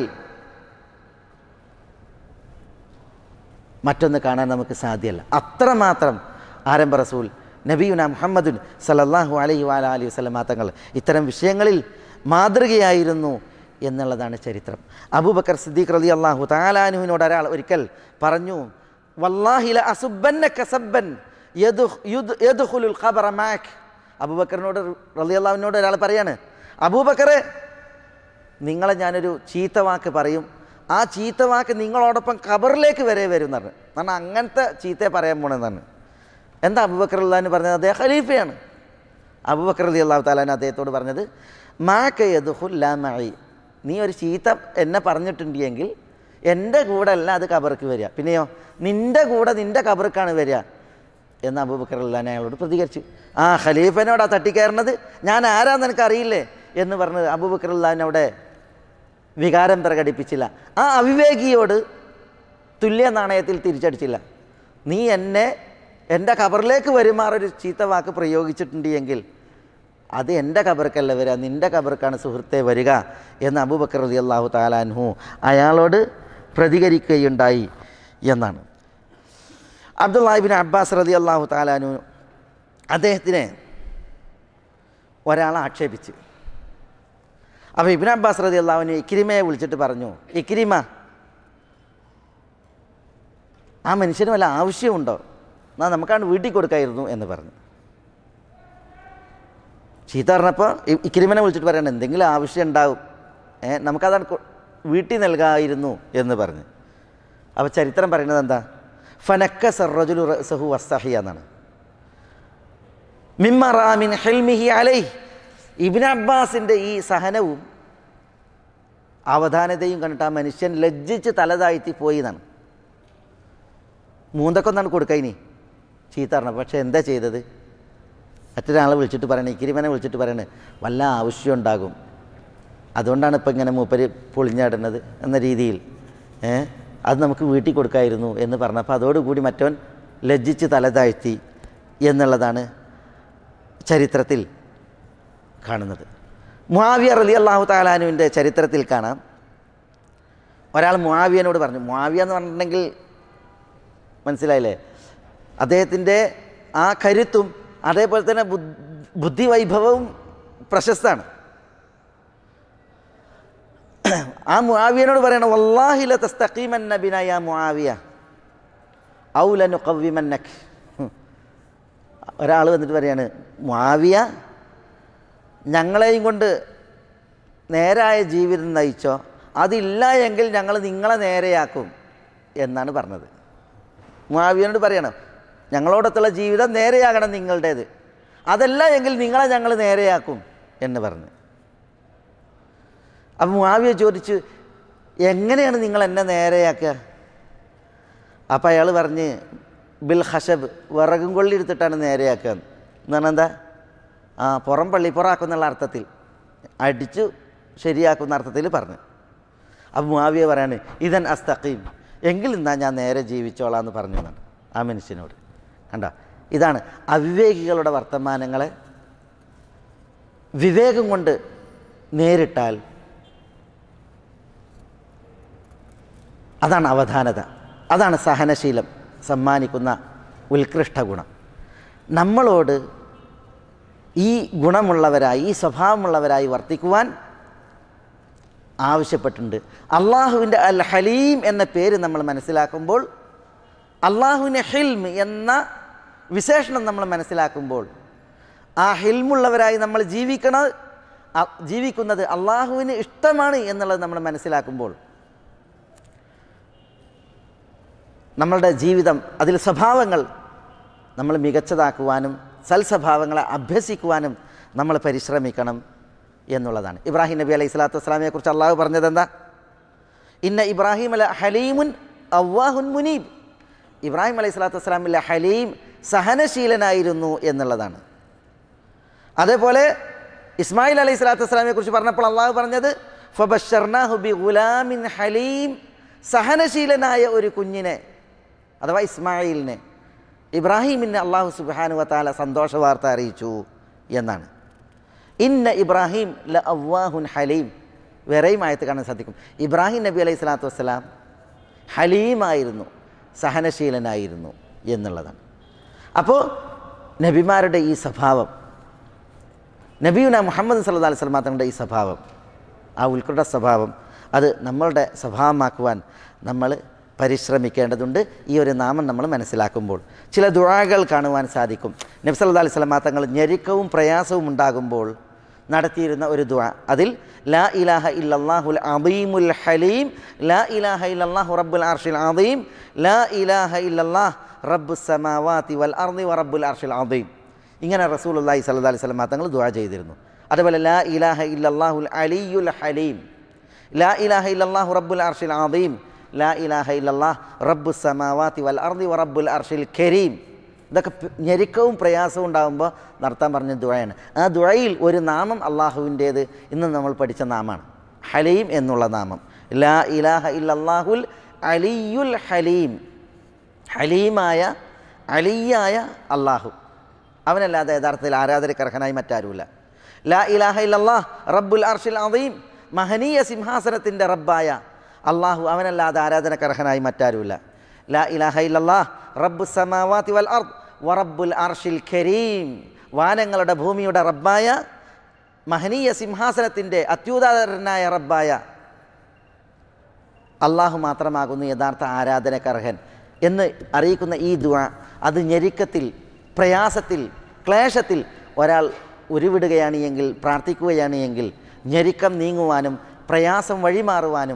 മറ്റൊന്ന് കാണാൻ നമുക്ക് സാധ്യമല്ല. അത്രമാത്രം ആരംഭ റസൂൽ നബിയുന മുഹമ്മദുൻ സല്ലല്ലാഹു അലൈഹി വഅലിഹി വസല്ലം തങ്ങൾ ഇത്തരം വിഷയങ്ങളിൽ മാതൃകയായിരുന്നു എന്നുള്ളതാണ് ചരിത്രം. അബൂബക്കർ സിദ്ദീഖ് റളിയല്ലാഹു തആല അൻഹുവിനോട് ഒരാൾ ഒരിക്കൽ പറഞ്ഞു, വല്ലാഹി ല അസുബ്ബന്നക സബ്ബൻ യദ്ഖുലുൽ ഖബറ മഅക. അബൂബക്കറിനോട് റളിയല്ലാഹുവിനോട് ഒരാൾ പറയാണ്, അബൂബക്കറെ, നിങ്ങളെ ഞാനൊരു ചീത്ത വാക്ക് പറയും, ആ ചീത്ത വാക്ക് നിങ്ങളോടൊപ്പം ഖബറിലേക്ക് വരെ വരും എന്ന് പറഞ്ഞു. കാരണം അങ്ങനത്തെ ചീത്തയെ പറയാൻ പോണെന്നാണ്. എന്താ അബൂബക്കർ റളിയല്ലാഹു പറഞ്ഞത്? അദ്ദേഹം ഖലീഫയാണ്. അബൂബക്കർ റളിയല്ലാഹു തആല അദ്ദേഹത്തോട് പറഞ്ഞത്, മാക യദ്ഖുൽ ലാ മഈ, നീ ഒരു ചീത്ത എന്നെ പറഞ്ഞിട്ടുണ്ടെങ്കിൽ എൻ്റെ കൂടെ അല്ല അത് ഖബർക്ക് വരിക, പിന്നെയോ നിൻ്റെ കൂടെ നിൻ്റെ ഖബർക്കാണ് വരിക എന്ന് അബൂബക്കർ റളിയല്ലാഹു അയാളോട് പ്രതികരിച്ചു. ആ ഖലീഫനോടാ തട്ടിക്കയറുന്നത്, ഞാൻ ആരാന്ന് എനിക്കറിയില്ലേ എന്ന് പറഞ്ഞത് അബൂബക്കർ റളിയല്ലാഹു അവിടെ വികാരം പ്രകടിപ്പിച്ചില്ല. ആ അവിവേകിയോട് തുല്യ നാണയത്തിൽ തിരിച്ചടിച്ചില്ല. നീ എന്നെ എൻ്റെ ഖബറിലേക്ക് വരുമാറൊരു ചീത്ത വാക്ക് പ്രയോഗിച്ചിട്ടുണ്ട് എങ്കിൽ അത് എൻ്റെ ഖബർക്കല്ല വരിക, നിൻ്റെ ഖബർക്കാണ് സുഹൃത്തെ വരിക എന്ന് അബൂബക്കർ റളിയല്ലാഹു തആല അൻഹു അയാളോട് പ്രതികരിക്കുകയുണ്ടായി എന്നാണ്. അബ്ദുല്ലാഹി ഇബ്നു അബ്ബാസ് റളിയല്ലാഹു തആല അൻഹു അദ്ദേഹത്തിനെ ഒരാളെ ആക്ഷേപിച്ച്. അപ്പോൾ ഇബ്നു അബ്ബാസ് റളിയല്ലാഹു അൻഹു ഇക്രിമയെ വിളിച്ചിട്ട് പറഞ്ഞു, ഇക്രിമ, ആ മനുഷ്യന് വല്ല ആവശ്യമുണ്ടോ? എന്നാൽ നമുക്കാണ് വീട്ടിൽ കൊടുക്കായിരുന്നു എന്ന് പറഞ്ഞു. ചീത്ത പറഞ്ഞപ്പോൾ ഇക്രിമനെ വിളിച്ചിട്ട് പറയണം, എന്തെങ്കിലും ആവശ്യം ഉണ്ടാവും, ഏ നമുക്കതാണ് വീട്ടിൽ നൽകായിരുന്നു എന്ന് പറഞ്ഞു. അപ്പോൾ ചരിത്രം പറയുന്നത് എന്താ? ഫനക്ക സർറജുലു റഅ്സഹു വസ്തഹിയ എന്നാണ്. മിമ്മ റാ മിൻ ഹിൽമിഹി അലൈഹി, ഇബ്നു അബ്ബാസിൻ്റെ ഈ സഹനവും അവധാനതയും കണ്ടിട്ട് ആ മനുഷ്യൻ ലജ്ജിച്ച് തലതാഴ്ത്തി പോയി എന്നാണ്. മൂന്നൊക്കൊന്നാണ് കൊടുക്കുക ഇനി ചീത്ത പറഞ്ഞത്. പക്ഷേ എന്താ ചെയ്തത്? മറ്റൊരാളെ വിളിച്ചിട്ട് പറയണേ, ഇക്രിമനെ വിളിച്ചിട്ട് പറയണേ, വല്ല ആവശ്യം ഉണ്ടാകും, അതുകൊണ്ടാണ് ഇപ്പം ഇങ്ങനെ മൂപ്പര് പൊളിഞ്ഞാടുന്നത് എന്ന രീതിയിൽ ഏ അത് നമുക്ക് വീട്ടിൽ കൊടുക്കായിരുന്നു എന്ന് പറഞ്ഞപ്പോൾ അതോടുകൂടി മറ്റവൻ ലജ്ജിച്ച് തലതാഴ്ത്തി എന്നുള്ളതാണ് ചരിത്രത്തിൽ കാണുന്നത്. മുആവിയ റളിയല്ലാഹു തആല അൻഹുവിൻ്റെ ചരിത്രത്തിൽ കാണാം, ഒരാൾ മുആവിയനോട് പറഞ്ഞു. മുആവിയ എന്ന് പറഞ്ഞിട്ടുണ്ടെങ്കിൽ മനസ്സിലായില്ലേ, അദ്ദേഹത്തിൻ്റെ ആ കരുത്തും അതേപോലെ തന്നെ ബുദ്ധി വൈഭവവും പ്രശസ്തമാണ്. ആ മുആവിയനോട് പറയണം, വല്ലാഹി ല തസ്തഖീമന്ന ബിനാ യാ മുആവിയ ഔ ലനുഖവ്വിമന്നക. ഒരാൾ വന്നിട്ട് പറയാണ്, മുആവിയ ഞങ്ങളെയും കൊണ്ട് നേരായ ജീവിതം നയിച്ചോ, അതില്ല എങ്കിൽ ഞങ്ങൾ നിങ്ങളെ നേരെയാക്കും എന്നാണ് പറഞ്ഞത്. മുആവിയനോട് പറയണം, ഞങ്ങളോടൊത്തുള്ള ജീവിതം നേരെയാകണം നിങ്ങളുടേത്, അതല്ല എങ്കിൽ നിങ്ങളെ ഞങ്ങൾ നേരെയാക്കും എന്ന് പറഞ്ഞു. അപ്പം മുആവിയ ചോദിച്ചു, എങ്ങനെയാണ് നിങ്ങൾ എന്നെ നേരെയാക്കുക? അപ്പം അയാൾ പറഞ്ഞ്, ബിൽ ഹഷബ്, വിറകും കൊള്ളി എടുത്തിട്ടാണ് നേരെയാക്കുക എന്ന് പറഞ്ഞാൽ എന്താ? ആ പുറം പള്ളിപ്പുറാക്കുന്നുള്ള അർത്ഥത്തിൽ, അടിച്ചു ശരിയാക്കുന്ന അർത്ഥത്തിൽ പറഞ്ഞു. അപ്പം മുആവിയ പറയാണ്, ഇതൻ അസ്തഖീം, എങ്കിൽ എന്നാ ഞാൻ നേരെ ജീവിച്ചോളാം എന്ന് പറഞ്ഞു എന്നാണ് ആ മനുഷ്യനോട്. കണ്ട, ഇതാണ് അവിവേകികളുടെ വർത്തമാനങ്ങളെ വിവേകം കൊണ്ട് നേരിട്ടാൽ അതാണ് അവധാനത, അതാണ് സഹനശീലം സമ്മാനിക്കുന്ന ഉത്കൃഷ്ട ഗുണം. നമ്മളോട് ഈ ഗുണമുള്ളവരായി, ഈ സ്വഭാവമുള്ളവരായി വർത്തിക്കുവാൻ ആവശ്യപ്പെട്ടിട്ടുണ്ട്. അള്ളാഹുവിൻ്റെ അൽ ഹലീം എന്ന പേര് നമ്മൾ മനസ്സിലാക്കുമ്പോൾ, അള്ളാഹുവിൻ്റെ ഹിൽം എന്ന വിശേഷണം നമ്മൾ മനസ്സിലാക്കുമ്പോൾ, ആ ഹിൽമുള്ളവരായി നമ്മൾ ജീവിക്കണ ജീവിക്കുന്നത് അള്ളാഹുവിന് ഇഷ്ടമാണ് എന്നുള്ളത് നമ്മൾ മനസ്സിലാക്കുമ്പോൾ നമ്മളുടെ ജീവിതം, അതിൽ സ്വഭാവങ്ങൾ നമ്മൾ മികച്ചതാക്കുവാനും സൽസ്വഭാവങ്ങളെ അഭ്യസിക്കുവാനും നമ്മൾ പരിശ്രമിക്കണം എന്നുള്ളതാണ്. ഇബ്രാഹിം നബി അലൈഹി സ്വലാത്തു വസ്സലാമിനെ കുറിച്ച് അള്ളാഹു പറഞ്ഞത് എന്താ? ഇന്ന ഇബ്രാഹിം അല ഹലീമുൻ അവ്വാഹുൻ മുനീബ്. ഇബ്രാഹിം അലൈഹി സ്വലാത്തു വസ്സലാമിലെ ഹലീം, സഹനശീലനായിരുന്നു എന്നുള്ളതാണ്. അതേപോലെ ഇസ്മായിൽ അലൈഹി സ്വലാത്തു വസ്സലാമിനെ കുറിച്ച് പറഞ്ഞപ്പോൾ അള്ളാഹു പറഞ്ഞത് ഫബശ്ശർനാഹു ബി ഗുലാമിൻ ഹലീം, സഹനശീലനായ ഒരു കുഞ്ഞിനെ അഥവാ ഇസ്മായിലിനെ, ഇബ്രാഹിമിനെ അള്ളാഹു സുബ്ഹാനഹു വ തആല സന്തോഷ വാർത്ത അറിയിച്ചു എന്നാണ്. ഇന്ന ഇബ്രാഹിം ല അവ്വാഹുൻ ഹലീം. വേറെയും ആയത്ത് കാണാൻ സാധിക്കും, ഇബ്രാഹിം നബി അലൈഹി സ്വലാത്തു വസ്സലാം ഹലീമായിരുന്നു, സഹനശീലനായിരുന്നു എന്നുള്ളതാണ്. അപ്പോൾ നബിമാരുടെ ഈ സ്വഭാവം, നബിയുന മുഹമ്മദ് സല്ലല്ലാഹു അലൈഹി വസല്ലം തങ്ങളുടെ ഈ സ്വഭാവം, ആ ഉത്കൃഷ്ട സ്വഭാവം, അത് നമ്മളുടെ സ്വഭാവമാക്കുവാൻ നമ്മൾ പരിശ്രമിക്കേണ്ടതുണ്ട്. ഈ ഒരു നാമം നമ്മൾ മനസ്സിലാക്കുമ്പോൾ ചില ദുആകൾ കാണുവാൻ സാധിക്കും. നബി സല്ലല്ലാഹു അലൈഹി വസല്ലം തങ്ങൾ ഞെരുക്കവും പ്രയാസവും ഉണ്ടാകുമ്പോൾ നടത്തിയിരുന്ന ഒരു ദുആ. അതിൽ ലാ ഇലാഹ ഇല്ലല്ലാഹുൽ അദീമുൽ ഹലീം, ലാ ഇലാഹ ഇല്ലല്ലാഹു റബ്ബുൽ അർശിൽ അദീം, ലാ ഇലാഹ ഇല്ലല്ലാഹ് റബ്ബുസ് സമാവാതി വൽ അർളി വ റബ്ബുൽ അർശിൽ അദീം. ഇങ്ങനെ റസൂലുള്ളാഹി സ്വല്ലല്ലാഹി അലൈഹി വസല്ലം തങ്ങൾ ദുആ ചെയ്തിരുന്നു. അതുപോലെ ലാ ഇലാഹ ഇല്ലല്ലാഹുൽ അലിയുൽ ഹലീം, ലാ ഇലാഹ ഇല്ലല്ലാഹു റബ്ബുൽ അർശിൽ അദീം, ലാ ഇലാഹ ഇല്ലല്ലാഹ് റബ്ബുസ് സമാവാതി വൽ അർളി വ റബ്ബുൽ അർശിൽ കരീം. ഇതൊക്കെ ഞെരുക്കവും പ്രയാസവും ഉണ്ടാകുമ്പോൾ നടത്താൻ പറഞ്ഞ ദുആയാണ്. ആ ദുആയിൽ ഒരു നാമം അള്ളാഹുവിൻ്റേത് ഇന്ന് നമ്മൾ പഠിച്ച നാമമാണ് ഹലീം എന്നുള്ള നാമം. ലാ ഇലാഹ ഇല്ലല്ലാഹുൽ അലിയുൽ ഹലീം, ഹലീമായ അലിയായ അള്ളാഹു, അവനല്ലാതെ യഥാർത്ഥത്തിൽ ആരാധനക്കർഹനായി മറ്റാരുമില്ല. ലാ ഇലാഹ ഇല്ലല്ലാഹ് റബ്ബുൽ അർശിൽ അദീം, മഹനീയ സിംഹാസനത്തിൻ്റെ റബ്ബായ അള്ളാഹു, അവനല്ലാതെ ആരാധനക്കർഹനായി മറ്റാരുമില്ല. ലാ ഇലാഹ ഇല്ലല്ലാഹ് റബ്ബുസ് സമാവാതി വൽ അർദ് വ റബ്ബുൽ അർശിൽ കരീം, വാനങ്ങളുടെ ഭൂമിയുടെ റബ്ബായ മഹനീയ സിംഹാസനത്തിൻ്റെ അത്യുദാരനായ റബ്ബായ അള്ളാഹു മാത്രമാകുന്നു യഥാർത്ഥ ആരാധനക്കർഹൻ എന്ന് അറിയിക്കുന്ന ഈ ദുആ, അത് ഞെരുക്കത്തിൽ, പ്രയാസത്തിൽ, ക്ലേശത്തിൽ ഒരാൾ ഉരുവിടുകയാണ് എങ്കിൽ, പ്രാർത്ഥിക്കുകയാണ് എങ്കിൽ ഞെരുക്കം നീങ്ങുവാനും പ്രയാസം വഴിമാറുവാനും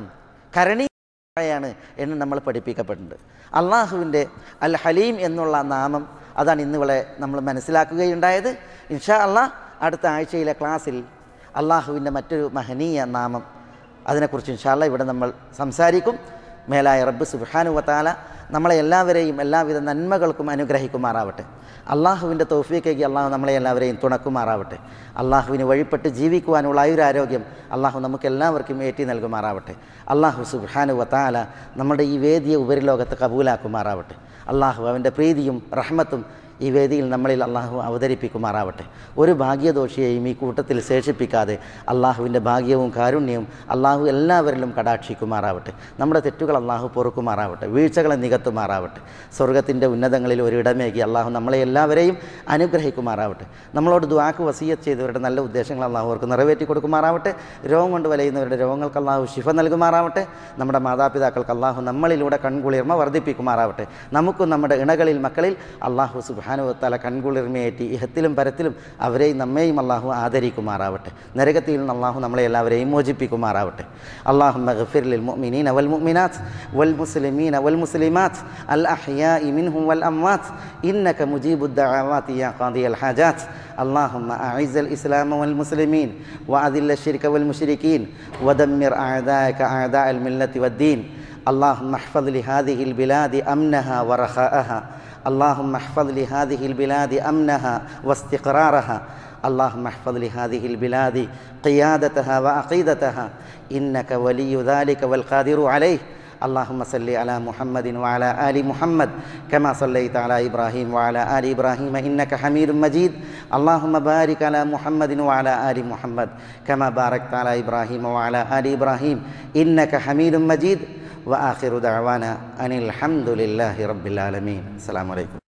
കരണീയമാണ് എന്ന് നമ്മൾ പഠിപ്പിക്കപ്പെട്ടിട്ടുണ്ട്. അള്ളാഹുവിൻ്റെ അൽ ഹലീം എന്നുള്ള നാമം അതാണ് ഇന്നിവിടെ നമ്മൾ മനസ്സിലാക്കുകയുണ്ടായത്. ഇൻഷാ അള്ളാഹ് അടുത്ത ആഴ്ചയിലെ ക്ലാസ്സിൽ അള്ളാഹുവിൻ്റെ മറ്റൊരു മഹനീയ നാമം, അതിനെക്കുറിച്ച് ഇൻഷാ അള്ളാഹ് ഇവിടെ നമ്മൾ സംസാരിക്കും. മേലായ റബ്ബ് സുബ്ഹാനഹു വ തആല നമ്മളെ എല്ലാവരെയും എല്ലാവിധ നന്മകൾക്കും അനുഗ്രഹിക്കുമാറാവട്ടെ. അള്ളാഹുവിൻ്റെ തൗഫീഖേക്ക് അള്ളാഹു നമ്മളെ എല്ലാവരെയും തുണക്കുമാറാവട്ടെ. അള്ളാഹുവിന് വഴിപ്പെട്ട് ജീവിക്കുവാനുള്ള ആയുരാരോഗ്യം അള്ളാഹു നമുക്ക് എല്ലാവർക്കും ഏറ്റി നൽകുമാറാവട്ടെ. അള്ളാഹു സുബ്ഹാനഹു വ തആല നമ്മുടെ ഈ വേദിയെ ഉപരിലോകത്ത് കബൂലാക്കുമാറാവട്ടെ. അള്ളാഹു അവൻ്റെ പ്രീതിയും റഹ്മത്തും ഈ വേദിയിൽ നമ്മളിൽ അള്ളാഹു അവതരിപ്പിക്കുമാറാവട്ടെ. ഒരു ഭാഗ്യദോഷിയെയും ഈ കൂട്ടത്തിൽ ശേഷിപ്പിക്കാതെ അള്ളാഹുവിൻ്റെ ഭാഗ്യവും കാരുണ്യവും അള്ളാഹു എല്ലാവരിലും കടാക്ഷിക്കുമാറാവട്ടെ. നമ്മുടെ തെറ്റുകൾ അള്ളാഹു പൊറുക്കുമാറാവട്ടെ, വീഴ്ചകളെ നികത്തുമാറാവട്ടെ. സ്വർഗത്തിൻ്റെ ഉന്നതങ്ങളിൽ ഒരിടമേകി അള്ളാഹു നമ്മളെ എല്ലാവരെയും അനുഗ്രഹിക്കുമാറാവട്ടെ. നമ്മളോട് ദുആക്ക് വസിയ്യത്ത് ചെയ്തവരുടെ നല്ല ഉദ്ദേശങ്ങൾ അള്ളാഹു അവർക്ക് നിറവേറ്റി കൊടുക്കുമാറാവട്ടെ. രോഗം കൊണ്ട് വലയുന്നവരുടെ രോഗങ്ങൾക്ക് അള്ളാഹു ശിഫ നൽകുമാറാവട്ടെ. നമ്മുടെ മാതാപിതാക്കൾക്ക് അള്ളാഹു നമ്മളിലൂടെ കൺകുളിർമ വർദ്ധിപ്പിക്കുമാറാവട്ടെ. നമുക്കും നമ്മുടെ ഇണകളിൽ മക്കളിൽ അള്ളാഹു സുബ്ഹാനഹു വ തആല കൺകുളിർമയേറ്റി ഇഹത്തിലും പരത്തിലും അവരെയും നമ്മെയും അള്ളാഹു ആദരിക്കുമാറാവട്ടെ. നരകത്തിൽ നിന്ന് അള്ളാഹു നമ്മളെ എല്ലാവരെയും മോചിപ്പിക്കുമാറാവട്ടെ. അല്ലാഹുമ്മ ഗഫിർ ലിൽ മുഅ്മിനീന വൽ മുഅ്മിനാത്ത് വൽ മുസ്ലിമീന വൽ മുസ്ലിമാത്ത് അൽ അഹ്യാഇ മിൻഹും വൽ അംവാത്ത് ഇന്നക മുജീബുദ് ദഅവാതി യാ ഖാദിയൽ ഹാജാത്ത്. اللهم أعز الإسلام والمسلمين وأذل الشرك والمشركين ودمر أعداءك أعداء الملة والدين. اللهم احفظ لهذه البلاد أمنها ورخاءها. اللهم احفظ لهذه البلاد أمنها واستقرارها. اللهم احفظ لهذه البلاد قيادتها وعقيدتها إنك ولي ذلك والقادر عليه. اللهم صل على محمد وعلى آل محمد كما صليت على إبراهيم وعلى آل إبراهيم إنك حميد مجيد. اللهم بارك على محمد وعلى آل محمد كما باركت على إبراهيم وعلى آل إبراهيم إنك حميد مجيد. وآخر دعوانا أن الحمد لله رب العالمين. السلام عليكم.